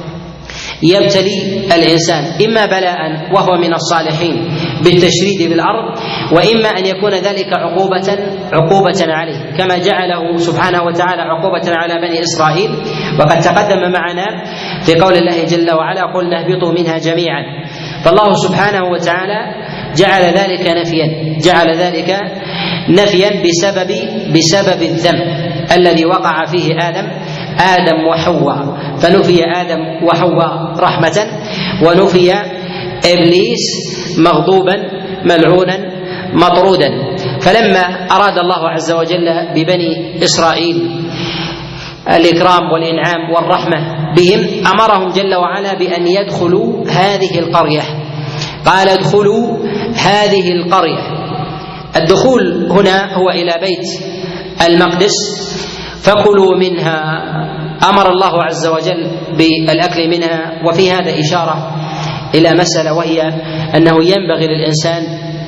يبتلي الإنسان إما بلاء وهو من الصالحين بالتشريد بالأرض، وإما أن يكون ذلك عقوبة عقوبة عليه، كما جعله سبحانه وتعالى عقوبة على بني إسرائيل. وقد تقدم معنا في قول الله جل وعلا: قلنا اهبطوا منها جميعا. فالله سبحانه وتعالى جعل ذلك نفيا جعل ذلك نفيا بسبب بسبب الذنب الذي وقع فيه آدم آدم وحواء، فنفي آدم وحواء رحمة، ونفي إبليس مغضوبا ملعونا مطرودا. فلما أراد الله عز وجل ببني إسرائيل الإكرام والإنعام والرحمة بهم أمرهم جل وعلا بأن يدخلوا هذه القرية. قال: ادخلوا هذه القرية. الدخول هنا هو إلى بيت المقدس، فكلوا منها. أمر الله عز وجل بالأكل منها. وفي هذا إشارة إلى مسألة، وهي أنه ينبغي للإنسان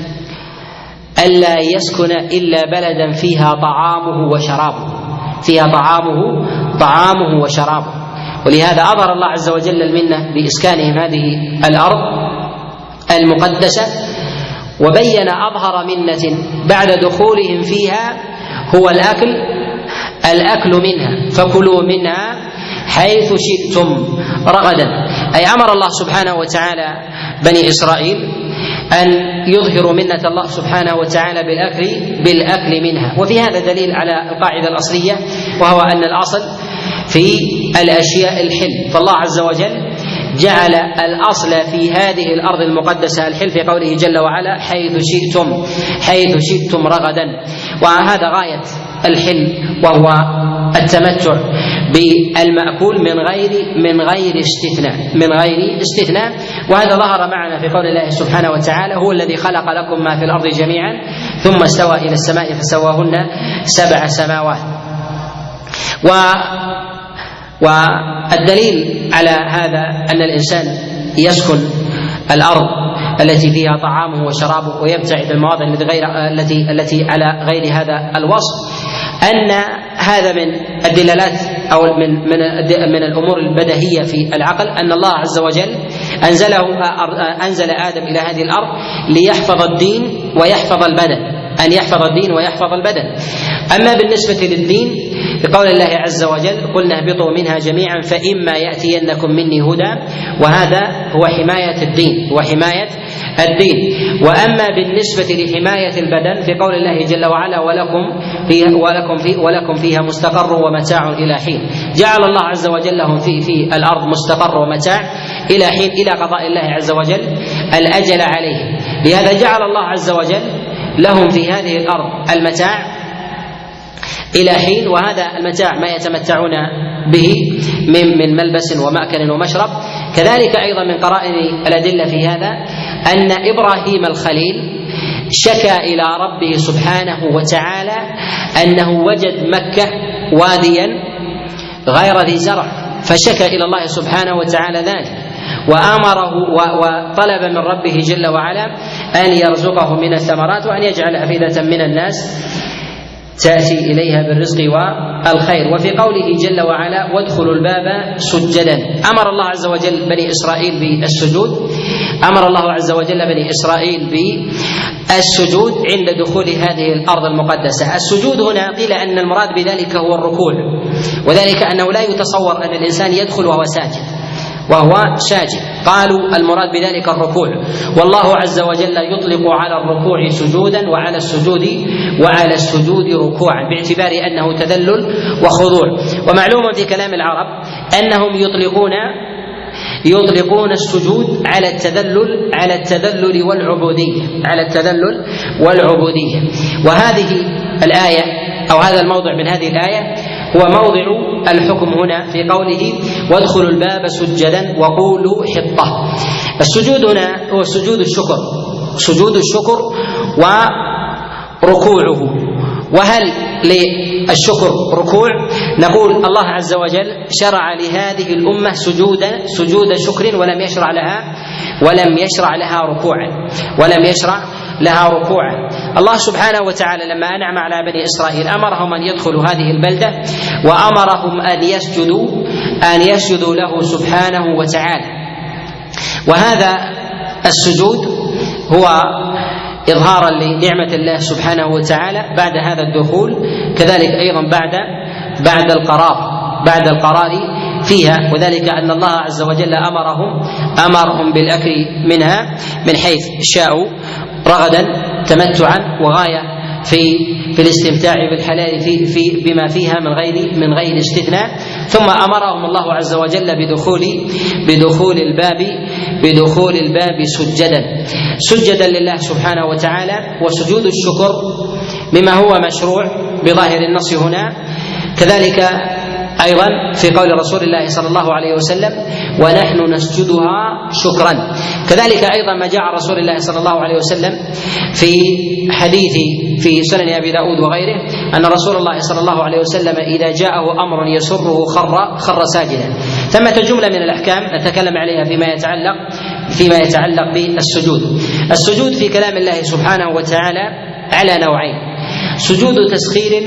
ألا يسكن إلا بلدا فيها طعامه وشرابه فيها طعامه طعامه وشرابه ولهذا أظهر الله عز وجل المنة بإسكانهم هذه الأرض المقدسة، وبين أظهر منة بعد دخولهم فيها هو الأكل الأكل منها. فكلوا منها حيث شئتم رغدا، أي أمر الله سبحانه وتعالى بني إسرائيل أن يظهروا منة الله سبحانه وتعالى بالأكل بالأكل منها. وفي هذا دليل على القاعدة الأصلية، وهو أن الأصل في الأشياء الحل، فالله عز وجل جعل الأصل في هذه الأرض المقدسة الحل في قوله جل وعلا: حيث شئتم حيث شئتم رغدا. وهذا غاية الحل، وهو التمتع بالمأكول من غير من غير استثناء من غير استثناء وهذا ظهر معنا في قول الله سبحانه وتعالى: هو الذي خلق لكم ما في الأرض جميعا ثم استوى إلى السماء فسواهن سبع سماوات. و والدليل على هذا أن الإنسان يسكن الأرض التي فيها طعامه وشرابه ويبتعد المواضع التي غير التي التي على غير هذا الوصف، أن هذا من الدلالات أو من من من الأمور البديهية في العقل، أن الله عز وجل أنزله أنزل آدم إلى هذه الأرض ليحفظ الدين ويحفظ البدن، أن يحفظ الدين ويحفظ البدن. أما بالنسبة للدين بقول الله عز وجل قلنا اهبطوا منها جميعا فإما يأتينكم مني هدى، وهذا هو حماية الدين وحماية الدين. وأما بالنسبة لحماية البدن في قول الله جل وعلا ولكم فيها ولكم في ولكم فيها مستقر ومتاع إلى حين، جعل الله عز وجل لهم في في الأرض مستقر ومتاع إلى حين، إلى قضاء الله عز وجل الأجل عليهم. لهذا جعل الله عز وجل لهم في هذه الأرض المتاع إلى حين، وهذا المتاع ما يتمتعون به من من ملبس ومأكل ومشرب. كذلك أيضا من قرائن الأدلة في هذا أن إبراهيم الخليل شكى إلى ربه سبحانه وتعالى أنه وجد مكة واديا غير ذي زرع، فشكى إلى الله سبحانه وتعالى ذلك، وآمره وطلب من ربه جل وعلا أن يرزقه من الثمرات وأن يجعل أفئدة من الناس تأتي إليها بالرزق والخير. وفي قوله جل وعلا وادخلوا الباب سجدا، أمر الله عز وجل بني إسرائيل بالسجود، أمر الله عز وجل بني إسرائيل بالسجود عند دخول هذه الأرض المقدسة. السجود هنا قيل أن المراد بذلك هو الركوع، وذلك أنه لا يتصور أن الإنسان يدخل وهو ساجد وهو ساجد، قالوا المراد بذلك الركوع، والله عز وجل يطلق على الركوع سجودا وعلى السجود وعلى السجود ركوعا، باعتبار أنه تذلل وخضوع. ومعلوم في كلام العرب أنهم يطلقون يطلقون السجود على التذلل على التذلل والعبودية على التذلل والعبودية. وهذه الآية أو هذا الموضع من هذه الآية هو موضع الحكم هنا في قوله وادخلوا الباب سجدا وقولوا حطة. السجود هنا هو سجود الشكر، سجود الشكر وركوعه. وهل للشكر ركوع؟ نقول الله عز وجل شرع لهذه الأمة سجودا سجود شكر ولم يشرع لها ولم يشرع لها ركوعا ولم يشرع لها ركوعا. الله سبحانه وتعالى لما أنعم على بني إسرائيل أمرهم أن يدخلوا هذه البلدة وأمرهم أن يسجدوا أن يسجدوا له سبحانه وتعالى. وهذا السجود هو إظهارا لنعمة الله سبحانه وتعالى بعد هذا الدخول، كذلك أيضا بعد بعد القرار بعد القرار فيها، وذلك أن الله عز وجل أمرهم أمرهم بالأكل منها من حيث شاءوا رغدا تمتعا وغاية في في الاستمتاع بالحلال في في بما فيها من غير من غير استثناء. ثم أمرهم الله عز وجل بدخول بدخول الباب بدخول الباب سجدا سجدا لله سبحانه وتعالى. وسجود الشكر مما هو مشروع بظاهر النص هنا، كذلك أيضا في قول رسول الله صلى الله عليه وسلم ونحن نسجدها شكرا. كذلك أيضا ما جاء رسول الله صلى الله عليه وسلم في حديث في سنن أبي داود وغيره أن رسول الله صلى الله عليه وسلم إذا جاءه أمر يسره خر خر ساجدا. ثمة جملة من الأحكام نتكلم عليها فيما يتعلق فيما يتعلق بالسجود. السجود في كلام الله سبحانه وتعالى على نوعين: سجود تسخير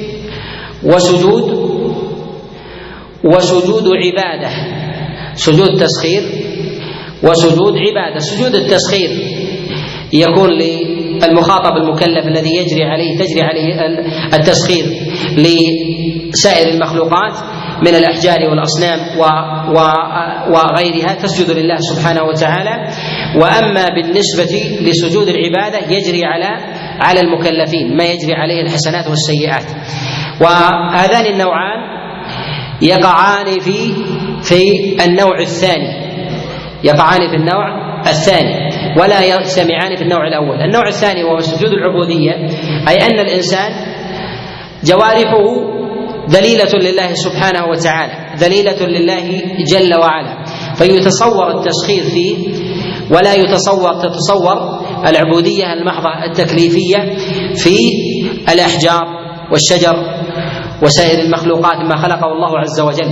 وسجود وسجود عبادة. سجود تسخير وسجود عبادة. سجود التسخير يكون للمخاطب المكلف الذي يجري عليه تجري عليه التسخير لسائر المخلوقات من الأحجار والأصنام وغيرها تسجد لله سبحانه وتعالى. وأما بالنسبة لسجود العبادة يجري على على المكلفين ما يجري عليه الحسنات والسيئات. وهذان النوعان يقعان في في النوع الثاني يقعان في النوع الثاني ولا يجتمعان في النوع الأول. النوع الثاني وهو سجود العبودية، أي أن الإنسان جوارحه دليلة لله سبحانه وتعالى، دليلة لله جل وعلا، فيتصور التسخير فيه ولا يتصور تتصور العبودية المحضة التكليفية في الأحجار والشجر وسائر المخلوقات ما خلقه الله عز وجل.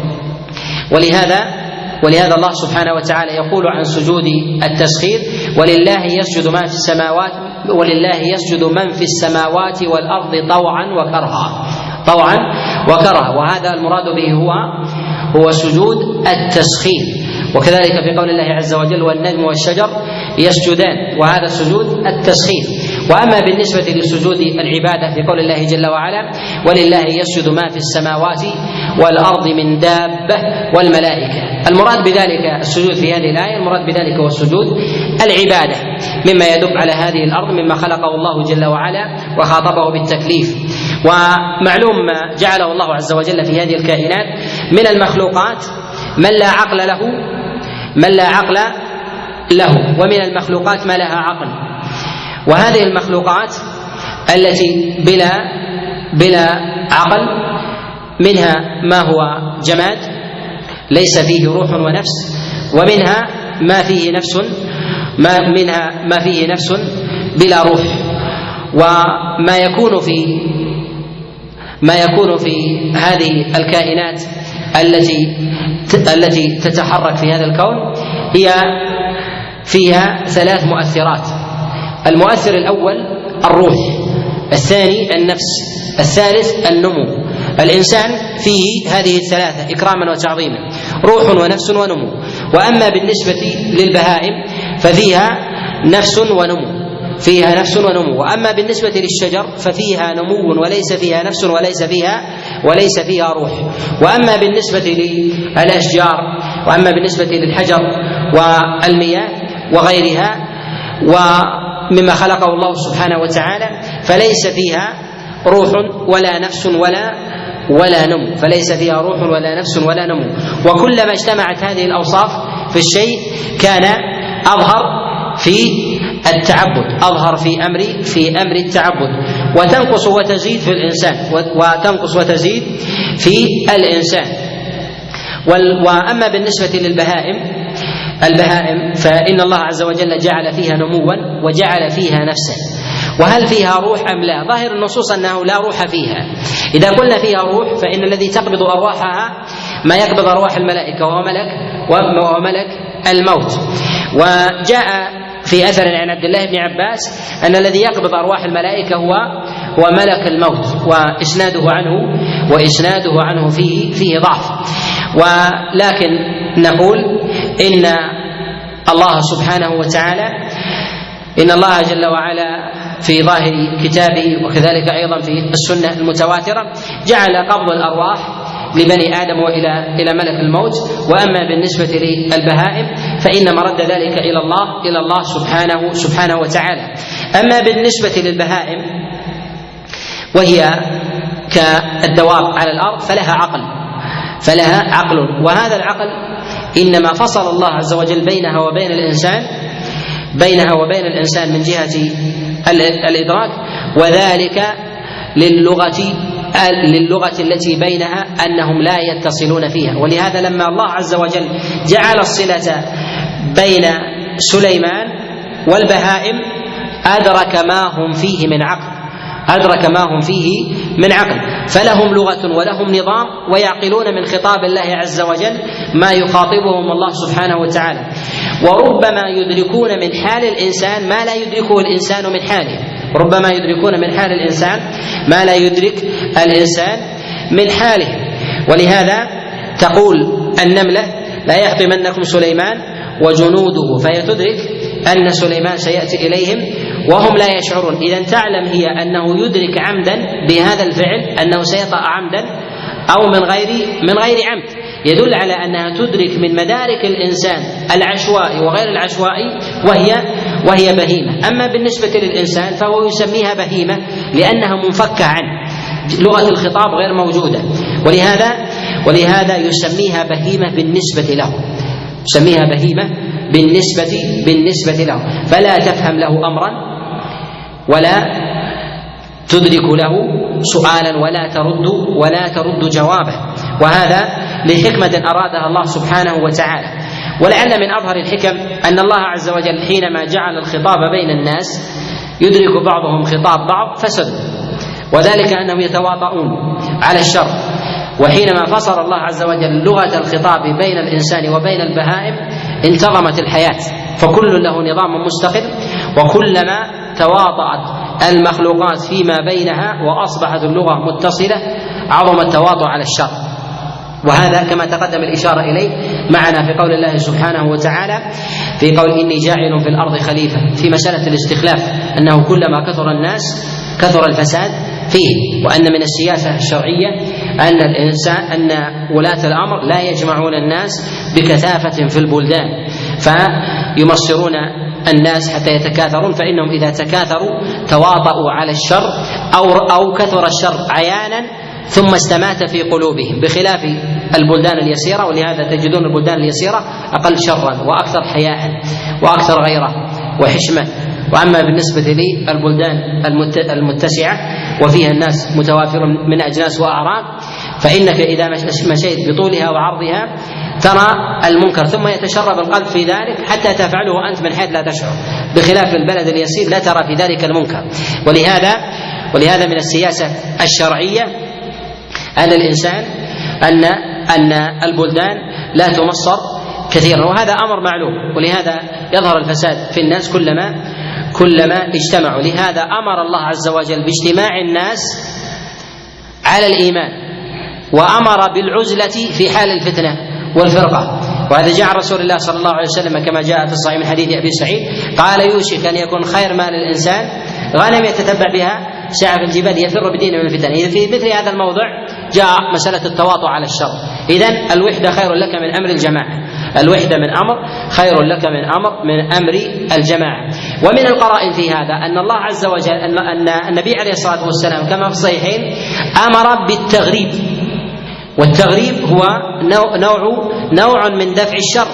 ولهذا ولهذا الله سبحانه وتعالى يقول عن سجود التسخير ولله يسجد ما في السماوات ولله يسجد من في السماوات والأرض طوعا وكرها طوعا وكرها وهذا المراد به هو هو سجود التسخير. وكذلك في قول الله عز وجل والنجم والشجر يسجدان، وهذا سجود التسخير. وأما بالنسبة للسجود العبادة في قول الله جل وعلا: ولله يسجد ما في السماوات والأرض من دابة والملائكة. المراد بذلك السجود في هذه الآية، المراد بذلك هو السجود العبادة، مما يدل على هذه الأرض مما خلقه الله جل وعلا وخاطبه بالتكليف. ومعلوم ما جعله الله عز وجل في هذه الكائنات من المخلوقات من لا عقل له من لا عقل له ومن المخلوقات ما لها عقل. وهذه المخلوقات التي بلا بلا عقل منها ما هو جماد ليس فيه روح ونفس، ومنها ما فيه نفس ما منها ما فيه نفس بلا روح. وما يكون في ما يكون في هذه الكائنات التي التي تتحرك في هذا الكون هي فيها ثلاث مؤثرات: المؤثر الأول الروح، الثاني النفس، الثالث النمو. الإنسان فيه هذه الثلاثة إكراما وتعظيما: روح ونفس ونمو. وأما بالنسبة للبهائم ففيها نفس ونمو فيها نفس ونمو وأما بالنسبة للشجر ففيها نمو وليس فيها نفس وليس فيها وليس فيها روح. وأما بالنسبة للأشجار وأما بالنسبة للحجر والمياه وغيرها ومما خلقه الله سبحانه وتعالى فليس فيها روح ولا نفس ولا ولا نمو فليس فيها روح ولا نفس ولا نمو. وكلما اجتمعت هذه الأوصاف في الشيء كان أظهر في التعبد، أظهر في أمر في أمر التعبد، وتنقص وتزيد في الإنسان وتنقص وتزيد في الإنسان. وأما بالنسبة للبهائم البهائم فإن الله عز وجل جعل فيها نموا وجعل فيها نفسا. وهل فيها روح أم لا؟ ظاهر النصوص أنه لا روح فيها. إذا قلنا فيها روح فإن الذي تقبض أرواحها ما يقبض أرواح الملائكة وهو ملك وهو ملك الموت. وجاء في أثر عن عبد الله بن عباس أن الذي يقبض أرواح الملائكة هو هو ملك الموت، وإسناده عنه وإسناده عنه فيه فيه ضعف. ولكن نقول إن الله سبحانه وتعالى إن الله جل وعلا في ظاهر كتابه وكذلك أيضا في السنة المتواترة جعل قبض الأرواح لبني آدم وإلى إلى ملك الموت. وأما بالنسبة للبهائم فإن مرد ذلك إلى الله إلى الله سبحانه سبحانه وتعالى. أما بالنسبة للبهائم وهي كالدواب على الأرض فلها عقل فلها عقل وهذا العقل إنما فصل الله عز وجل بينها وبين الإنسان بينها وبين الإنسان من جهة الإدراك، وذلك للغة للغة التي بينها أنهم لا يتصلون فيها. ولهذا لما الله عز وجل جعل الصلة بين سليمان والبهائم أدرك ما هم فيه من عقل أدرك ما هم فيه من عقل فلهم لغة ولهم نظام ويعقلون من خطاب الله عز وجل ما يخاطبهم الله سبحانه وتعالى. وربما يدركون من حال الإنسان ما لا يدركه الإنسان من حاله ربما يدركون من حال الإنسان ما لا يدرك الإنسان من حاله. ولهذا تقول النملة: لا يحطمنكم سليمان وجنوده، فهي تدرك أن سليمان سيأتي إليهم وهم لا يشعرون. إذا تعلم هي أنه يدرك عمدا بهذا الفعل أنه سيطأ عمدا أو من غير من غير عمد، يدل على أنها تدرك من مدارك الإنسان العشوائي وغير العشوائي وهي وهي بهيمة. أما بالنسبة للإنسان فهو يسميها بهيمة لأنها منفكة عنه، لغة الخطاب غير موجودة، ولهذا ولهذا يسميها بهيمة بالنسبة له يسميها بهيمة بالنسبة بالنسبة له فلا تفهم له أمرا ولا تدرك له سؤالا ولا ترد ولا ترد جوابه. وهذا لحكمة أرادها الله سبحانه وتعالى. ولعل من أظهر الحكم أن الله عز وجل حينما جعل الخطاب بين الناس يدرك بعضهم خطاب بعض فسدوا، وذلك أنهم يتواطؤون على الشر. وحينما فصل الله عز وجل لغة الخطاب بين الإنسان وبين البهائم انتظمت الحياة، فكل له نظام مستقل. وكلما تواطأت المخلوقات فيما بينها وأصبحت اللغة متصلة عظم التواطؤ على الشر وهذا كما تقدم الإشارة إليه معنا في قول الله سبحانه وتعالى في قول إني جاعل في الأرض خليفة، في مسألة الاستخلاف أنه كلما كثر الناس كثر الفساد فيه، وأن من السياسة الشرعية أن الإنسان أن ولاة الأمر لا يجمعون الناس بكثافة في البلدان فيمصرون الناس حتى يتكاثرون، فإنهم إذا تكاثروا تواطؤوا على الشر أو أو كثر الشر عيانا ثم استمات في قلوبهم، بخلاف البلدان اليسيرة. ولهذا تجدون البلدان اليسيرة أقل شرا وأكثر حياء وأكثر غيرة وحشمة. وأما بالنسبة للبلدان المتسعة وفيها الناس متوافر من أجناس وأعراق فإنك إذا مشيت بطولها وعرضها ترى المنكر ثم يتشرب القلب في ذلك حتى تفعله أنت من حيث لا تشعر، بخلاف البلد اليسير لا ترى في ذلك المنكر. ولهذا ولهذا من السياسة الشرعية أن الإنسان أن أن البلدان لا تمصر كثيرا، وهذا أمر معلوم. ولهذا يظهر الفساد في الناس كلما كلما اجتمعوا. لهذا أمر الله عز وجل باجتماع الناس على الإيمان، وأمر بالعزلة في حال الفتنة والفرقة. وهذا جاء رسول الله صلى الله عليه وسلم كما جاء في الصحيح من حديث أبي سعيد قال يوشك أن يكون خير مال الإنسان غنم يتتبع بها ساعة في الجبال يفر بدينه من الفتن. إذا في مثل هذا الموضع جاء مسألة التواطؤ على الشر. إذن الوحدة خير لك من أمر الجماعة، الوحدة من أمر خير لك من أمر من أمر الجماعة. ومن القرائن في هذا أن الله عز وجل أن النبي عليه الصلاة والسلام كما في الصحيحين أمر بالتغريب، والتغريب هو نوع نوع من دفع الشر،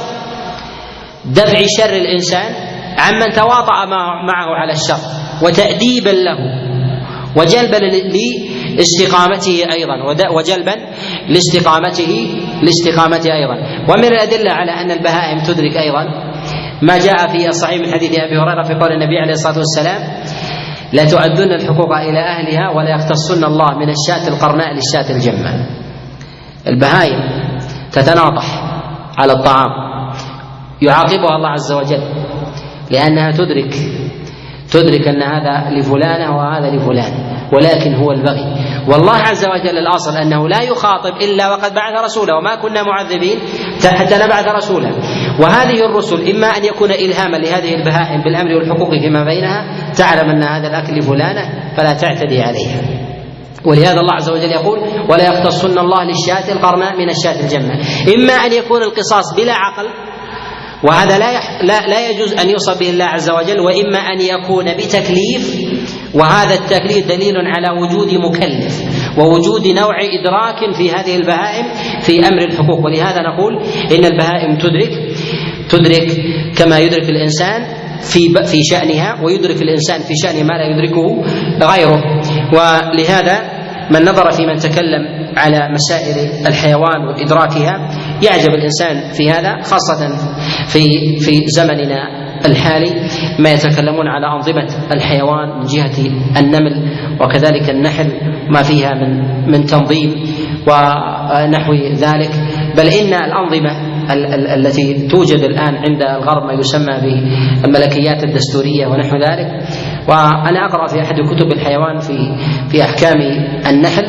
دفع شر الإنسان عمن تواطأ معه على الشر، وتأديبا له وجلبا لاستقامته أيضا وجلبا لاستقامته لاستقامته أيضا. ومن الأدلة على أن البهائم تدرك أيضا ما جاء في الصحيح من حديث أبي هريرة في قول النبي عليه الصلاة والسلام لا تؤدون الحقوق إلى أهلها ولا يختصن الله من الشاة القرناء للشاة الجمة. البهائم تتناطح على الطعام يعاقبها الله عز وجل لأنها تدرك تدرك أن هذا لفلانة وهذا لفلان، ولكن هو البغي. والله عز وجل الأصل أنه لا يخاطب إلا وقد بعث رسوله، وما كنا معذبين حتى نبعث رسولا. وهذه الرسل إما أن يكون إلهاما لهذه البهائم بالأمر والحقوق فيما بينها، تعلم أن هذا الأكل لفلانة فلا تعتدي عليها. ولهذا الله عز وجل يقول ولا يختصن الله للشاة القرناء من الشاة الجمة. إما أن يكون القصاص بلا عقل وهذا لا, يح... لا لا يجوز أن يوصى به الله عز وجل، وإما أن يكون بتكليف، وهذا التكليف دليل على وجود مكلف ووجود نوع إدراك في هذه البهائم في أمر الحقوق. ولهذا نقول إن البهائم تدرك تدرك كما يدرك الإنسان في في شأنها، ويدرك الإنسان في شأن ما لا يدركه غيره. ولهذا من نظر في من تكلم على مسائل الحيوان وإدراكها يعجب الإنسان في هذا، خاصة في في زمننا الحالي ما يتكلمون على أنظمة الحيوان من جهة النمل وكذلك النحل ما فيها من من تنظيم ونحو ذلك. بل إن الأنظمة التي توجد الآن عند الغرب ما يسمى بالملكيات الدستورية ونحو ذلك، وأنا أقرأ في أحد كتب الحيوان في في أحكام النحل،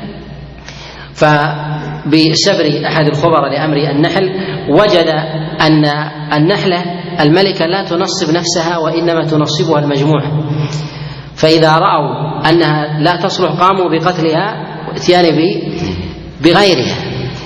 فبسبر أحد الخبراء لأمر النحل وجد أن النحلة الملكة لا تنصب نفسها وإنما تنصبها المجموعة، فإذا رأوا أنها لا تصلح قاموا بقتلها واتيان بغيرها.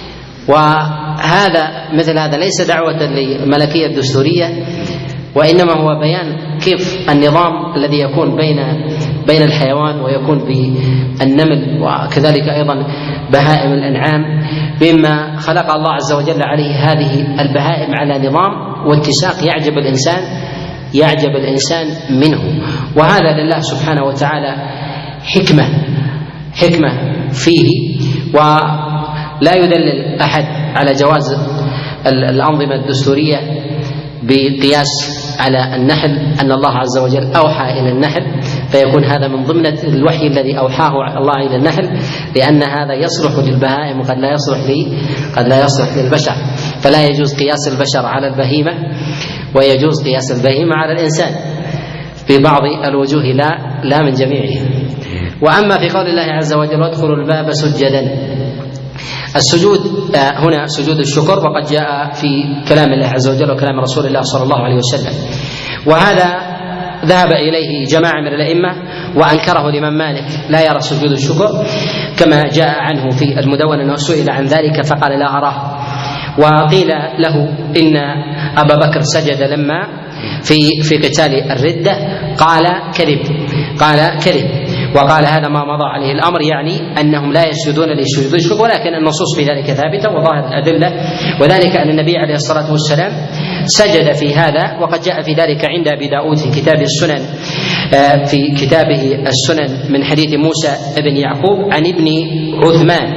وهذا مثل هذا ليس دعوة للملكية الدستورية، وإنما هو بيان كيف النظام الذي يكون بين بين الحيوان ويكون بالنمل وكذلك أيضا بهائم الأنعام، مما خلق الله عز وجل عليه هذه البهائم على نظام واتساق يعجب الإنسان يعجب الإنسان منه. وهذا لله سبحانه وتعالى حكمة حكمة فيه، ولا يدلل أحد على جواز الأنظمة الدستورية بقياس على النحل أن الله عز وجل أوحى إلى النحل، فيكون هذا من ضمن الوحي الذي أوحاه الله إلى النحل، لأن هذا يصلح للبهائم وقد لا يصلح لي قد لا يصلح للبشر، فلا يجوز قياس البشر على البهيمة ويجوز قياس البهيمة على الإنسان في بعض الوجوه لا لا من جميعهم. وأما في قول الله عز وجل وادخلوا الباب سجدا، السجود هنا سجود الشكر، وقد جاء في كلام الله عز وجل وكلام رسول الله صلى الله عليه وسلم، وهذا ذهب إليه جماعة من الأئمة وأنكره الإمام مالك، لا يرى سجود الشكر كما جاء عنه في المدونة أنه سئل عن ذلك فقال لا أراه. وقيل له إن أبا بكر سجد لما في في قتال الردة، قال كذب قال كذب وقال هذا ما مضى عليه الأمر، يعني أنهم لا يسجدون لسجود الشكر، ولكن النصوص في ذلك ثابتة وظاهر الأدلة، وذلك أن النبي عليه الصلاة والسلام سجد في هذا، وقد جاء في ذلك عند أبي داود في كتاب السنن في كتابه السنن من حديث موسى بن يعقوب عن ابن عثمان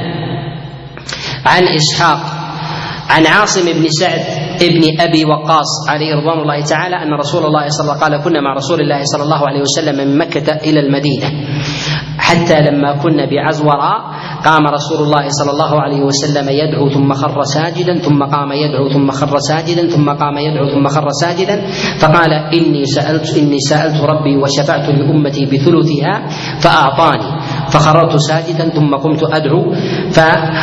عن إسحاق عن عاصم بن سعد ابن أبي وقاص عليه رضوان الله تعالى أن رسول الله صلى الله عليه وسلم قال كنا مع رسول الله صلى الله عليه وسلم من مكة إلى المدينة حتى لما كنا بعزوراء قام رسول الله صلى الله عليه وسلم يدعو ثم خر ساجدا ثم قام يدعو ثم خر ساجدا ثم قام يدعو ثم خر ساجدا فقال إني سألت إني سألت ربي وشفعت لأمتي بثلثها فأعطاني فخررت ساجدا ثم قمت أدعو ف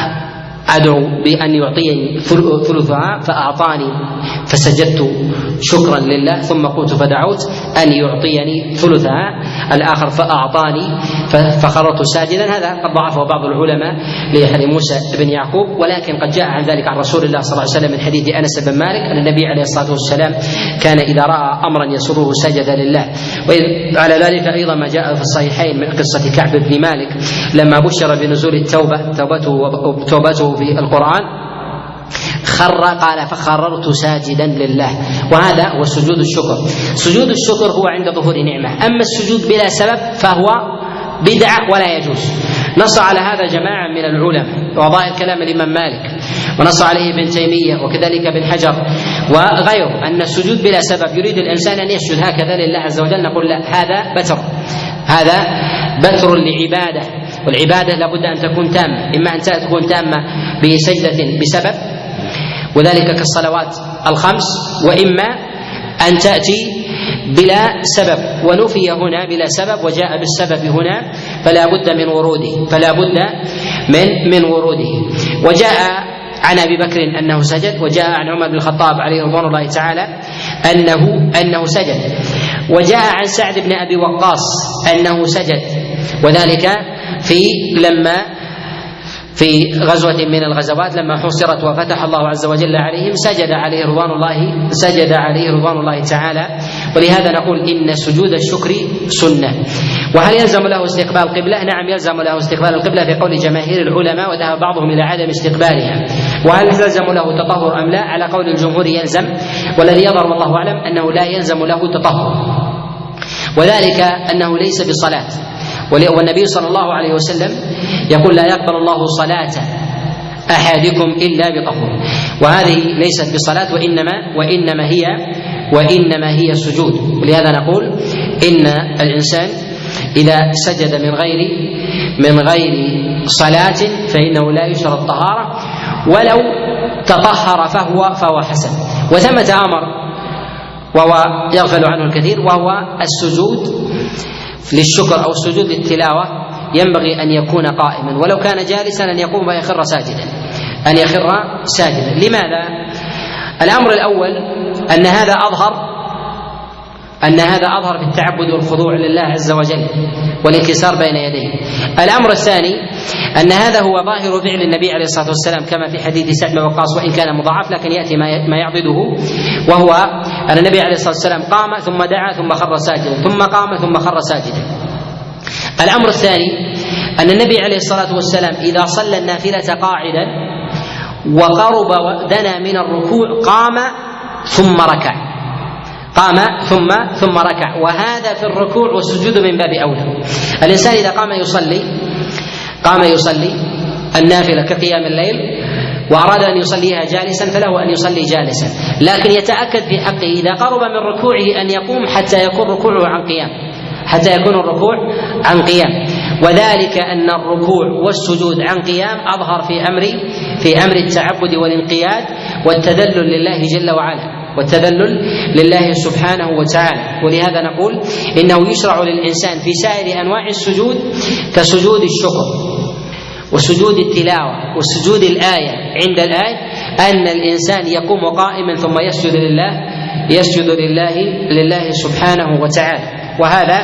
أدعو بأن يعطيني ثلثها فأعطاني فسجدت شكرا لله ثم قلت فدعوت أن يعطيني ثلثها الآخر فأعطاني فخررت ساجدا. هذا قد ضعفه بعض العلماء لحديث موسى بن يعقوب، ولكن قد جاء عن ذلك عن رسول الله صلى الله عليه وسلم من حديث أنس بن مالك أن النبي عليه الصلاة والسلام كان إذا رأى أمرا يسره سجد لله. وعلى ذلك أيضا ما جاء في الصحيحين من قصة كعب بن مالك لما بشر بنزول التوبة توبته وتوبته في القرآن خر قال فخررت ساجدا لله، وهذا هو سجود الشكر. سجود الشكر هو عند ظهور نعمة، أما السجود بلا سبب فهو بدعة ولا يجوز. نص على هذا جماعة من العلماء وظاهر كلام الإمام مالك، ونص عليه ابن تيمية وكذلك ابن حجر وغيره أن السجود بلا سبب يريد الإنسان أن يسجد هكذا لله عز وجل، نقول لا، هذا بتر هذا بتر لعبادة، والعبادة لابد أن تكون تامة، إما أن تكون تامة بسجدة بسبب وذلك كالصلوات الخمس، وإما أن تأتي بلا سبب، ونفي هنا بلا سبب وجاء بالسبب هنا فلا بد من وروده فلا بد من من وروده. وجاء عن أبي بكر أنه سجد، وجاء عن عمر بن الخطاب عليه رضوان الله تعالى أنه أنه سجد، وجاء عن سعد بن أبي وقاص أنه سجد، وذلك في لما في غزوة من الغزوات لما حصرت وفتح الله عز وجل عليهم سجد عليه رضوان الله سجد عليه رضوان الله تعالى. ولهذا نقول إن سجود الشكر سنة. وهل يلزم له استقبال القبلة؟ نعم يلزم له استقبال القبلة في قول جماهير العلماء، وذهب بعضهم إلى عدم استقبالها. وهل يلزم له تطهر أم لا؟ على قول الجمهور يلزم، والذي يظهر والله أعلم أنه لا يلزم له تطهر، وذلك أنه ليس بصلاة، والنبي صلى الله عليه وسلم يقول لا يقبل الله صلاة أحدكم إلا بطهور، وهذه ليست بصلاة وإنما وإنما هي وإنما هي سجود. ولهذا نقول إن الإنسان إذا سجد من غير من غير صلاة فإنه لا يشترط الطهارة، ولو تطهر فهو فهو حسن. وثمة أمر وهو يغفل عنه الكثير، وهو السجود للشكر أو السجود للتلاوة ينبغي أن يكون قائما، ولو كان جالسا أن يقوم فيخر ساجدا أن يخر ساجدا. لماذا؟ الأمر الأول أن هذا أظهر أن هذا أظهر في التعبد والخضوع لله عز وجل والانكسار بين يديه. الأمر الثاني أن هذا هو ظاهر فعل النبي عليه الصلاة والسلام كما في حديث سعد بن وقاص، وإن كان مضاعف لكن يأتي ما يعضده، وهو أن النبي عليه الصلاة والسلام قام ثم دعا ثم خر ساجدا ثم قام ثم خر ساجدا. الأمر الثاني أن النبي عليه الصلاة والسلام إذا صلى النافلة قاعدا وقرب ودنا من الركوع قام ثم ركع قام ثم ثم ركع وهذا في الركوع والسجود من باب أولى. الإنسان إذا قام يصلي قام يصلي النافلة كقيام الليل وأراد أن يصليها جالسا فله أن يصلي جالسا، لكن يتأكد في حقه إذا قرب من ركوعه أن يقوم حتى يكون ركوعه عن قيام حتى يكون الركوع عن قيام، وذلك أن الركوع والسجود عن قيام أظهر في أمر في أمر التعبد والانقياد والتذلل لله جل وعلا والتذلل لله سبحانه وتعالى. ولهذا نقول إنه يشرع للإنسان في سائر أنواع السجود كسجود الشكر وسجود التلاوة وسجود الآية عند الآية أن الإنسان يقوم قائما ثم يسجد لله يسجد لله لله سبحانه وتعالى. وهذا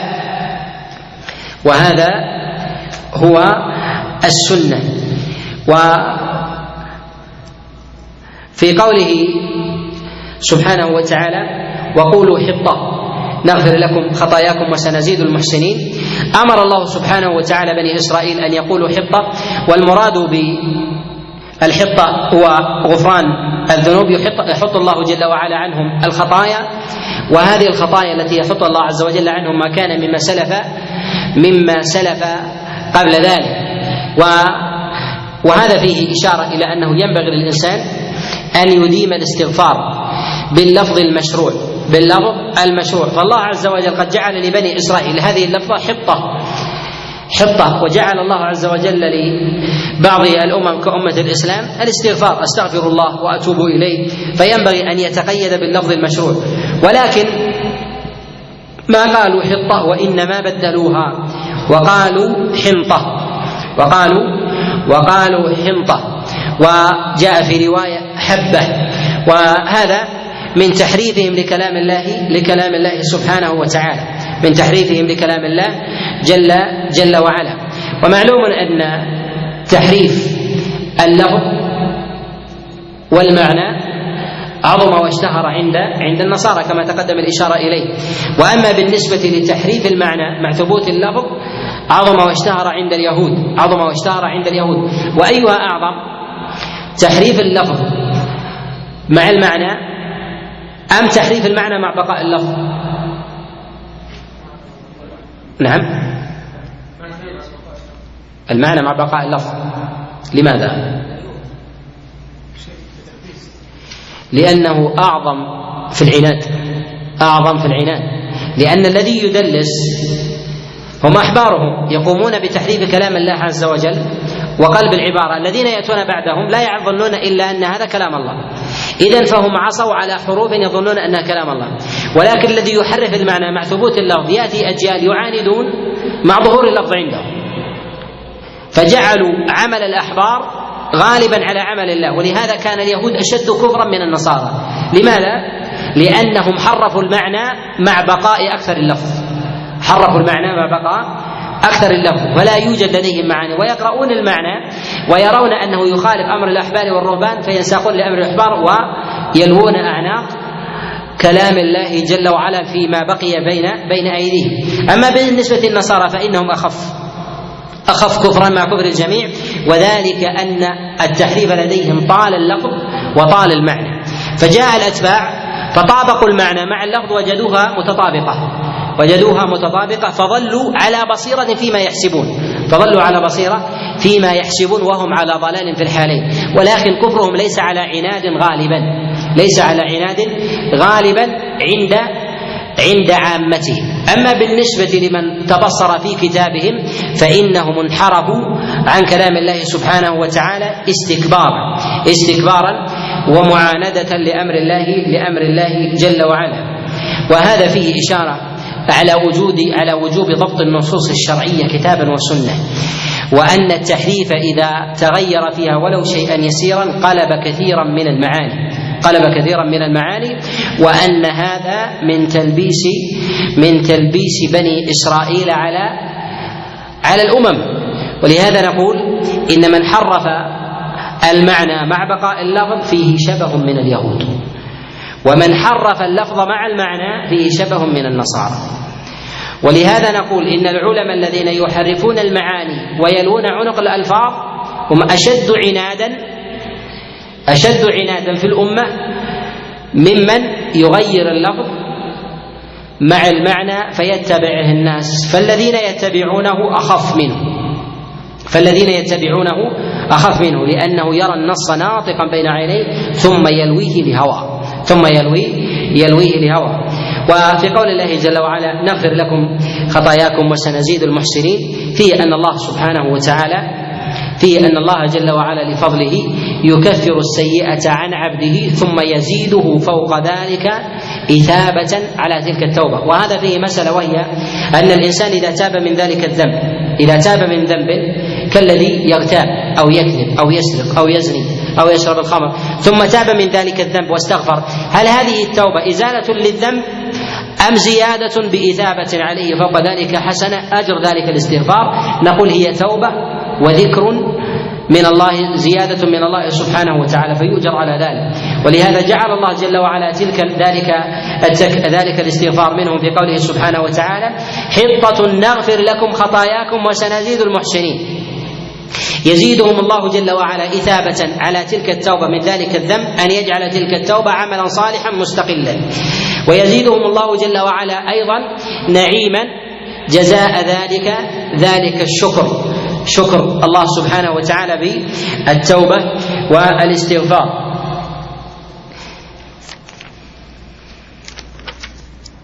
وهذا هو السنة. وفي قوله سبحانه وتعالى وقولوا حطة نغفر لكم خطاياكم وسنزيد المحسنين، أمر الله سبحانه وتعالى بني إسرائيل أن يقولوا حطة، والمراد بالحطة هو غفران الذنوب، يحط الله جل وعلا عنهم الخطايا، وهذه الخطايا التي يحط الله عز وجل عنهم ما كان مما سلف مما سلف قبل ذلك. وهذا فيه إشارة إلى أنه ينبغي للإنسان أن يديم الاستغفار باللفظ المشروع باللفظ المشروع فالله عز وجل قد جعل لبني إسرائيل هذه اللفظة حطة حطة وجعل الله عز وجل لبعض الأمم كأمة الإسلام الاستغفار، أستغفر الله وأتوب إليه، فينبغي أن يتقيد باللفظ المشروع. ولكن ما قالوا حطة وإنما بدلوها وقالوا حنطة وقالوا وقالوا حنطة وجاء في رواية حبة، وهذا من تحريفهم لكلام الله لكلام الله سبحانه وتعالى من تحريفهم لكلام الله جل جل وعلا. ومعلوم أن تحريف اللفظ والمعنى عظم واشتهر عند عند النصارى كما تقدم الإشارة إليه. وأما بالنسبة لتحريف المعنى مع ثبوت اللفظ عظم واشتهر عند اليهود عظم واشتهر عند اليهود وأيها أعظم، تحريف اللفظ مع المعنى أم تحريف المعنى مع بقاء اللفظ؟ نعم، المعنى مع بقاء اللفظ. لماذا؟ لأنه أعظم في العناد أعظم في العناد لأن الذي يدلس هم أحبارهم يقومون بتحريف كلام الله عز وجل وقلب العبارة، الذين يأتون بعدهم لا يظنون إلا أن هذا كلام الله، إذن فهم عصوا على حروف يظنون أنها كلام الله. ولكن الذي يحرف المعنى مع ثبوت اللفظ يأتي أجيال يعاندون مع ظهور اللفظ عندهم، فجعلوا عمل الأحبار غالبا على عمل الله. ولهذا كان اليهود أشد كفرا من النصارى. لماذا؟ لأنهم حرفوا المعنى مع بقاء أكثر اللفظ حرفوا المعنى مع بقاء أكثر اللفظ فلا يوجد لديهم معاني، ويقرؤون المعنى ويرون أنه يخالف أمر الأحبار والرهبان فينساقون لأمر الأحبار ويلوون أعناق كلام الله جل وعلا فيما بقي بين بين أيديهم. أما بالنسبة للنصارى فإنهم أخف أخف كفرا مع كفر الجميع، وذلك أن التحريف لديهم طال اللفظ وطال المعنى، فجاء الأتباع فطابقوا المعنى مع اللفظ وجدوها متطابقة وجدوها متطابقة فظلوا على بصيرة فيما يحسبون فظلوا على بصيرة فيما يحسبون وهم على ضلال في الحالين. ولكن كفرهم ليس على عناد غالبا ليس على عناد غالبا عند عند عامتهم. أما بالنسبة لمن تبصر في كتابهم فإنهم انحرفوا عن كلام الله سبحانه وتعالى استكبارا استكبارا ومعاندة لأمر الله لأمر الله جل وعلا. وهذا فيه إشارة على وجود على وجوب ضبط النصوص الشرعية كتابا وسنة، وأن التحريف إذا تغير فيها ولو شيئا يسيرا قلب كثيرا من المعاني قلب كثيرا من المعاني وأن هذا من تلبيس من تلبيس بني إسرائيل على على الأمم. ولهذا نقول إن من حرف المعنى مع بقاء اللفظ فيه شبه من اليهود، ومن حرف اللفظ مع المعنى فيه شبه من النصارى. ولهذا نقول إن العلماء الذين يحرفون المعاني ويلون عنق الألفاظ هم أشد عنادا أشد عنادا في الأمة ممن يغير اللفظ مع المعنى فيتبعه الناس، فالذين يتبعونه أخف منه فالذين يتبعونه أخف منه لأنه يرى النص ناطقا بين عينيه ثم يلويه لهوى ثم يلويه يلويه لهوى. وفي قول الله جل وعلا نغفر لكم خطاياكم وسنزيد المحسنين فيه أن الله سبحانه وتعالى فيه أن الله جل وعلا لفضله يكفر السيئة عن عبده ثم يزيده فوق ذلك إثابة على تلك التوبة. وهذا فيه مسألة، وهي أن الإنسان إذا تاب من ذلك الذنب إذا تاب من ذنب كالذي يغتاب أو يكذب أو يسرق أو يزني أو يشرب الخمر ثم تاب من ذلك الذنب واستغفر، هل هذه التوبة إزالة للذنب أم زيادة بإثابة عليه فوق ذلك حسنة أجر ذلك الاستغفار؟ نقول هي توبة وذكر من الله، زيادة من الله سبحانه وتعالى فيؤجر على ذلك. ولهذا جعل الله جل وعلا تلك ذلك ذلك الاستغفار منهم في قوله سبحانه وتعالى: حطة نغفر لكم خطاياكم وسنزيد المحسنين. يزيدهم الله جل وعلا إثابة على تلك التوبة من ذلك الذنب أن يجعل تلك التوبة عملا صالحا مستقلا، ويزيدهم الله جل وعلا أيضا نعيما جزاء ذلك ذلك الشكر، شكر الله سبحانه وتعالى بالتوبة والاستغفار.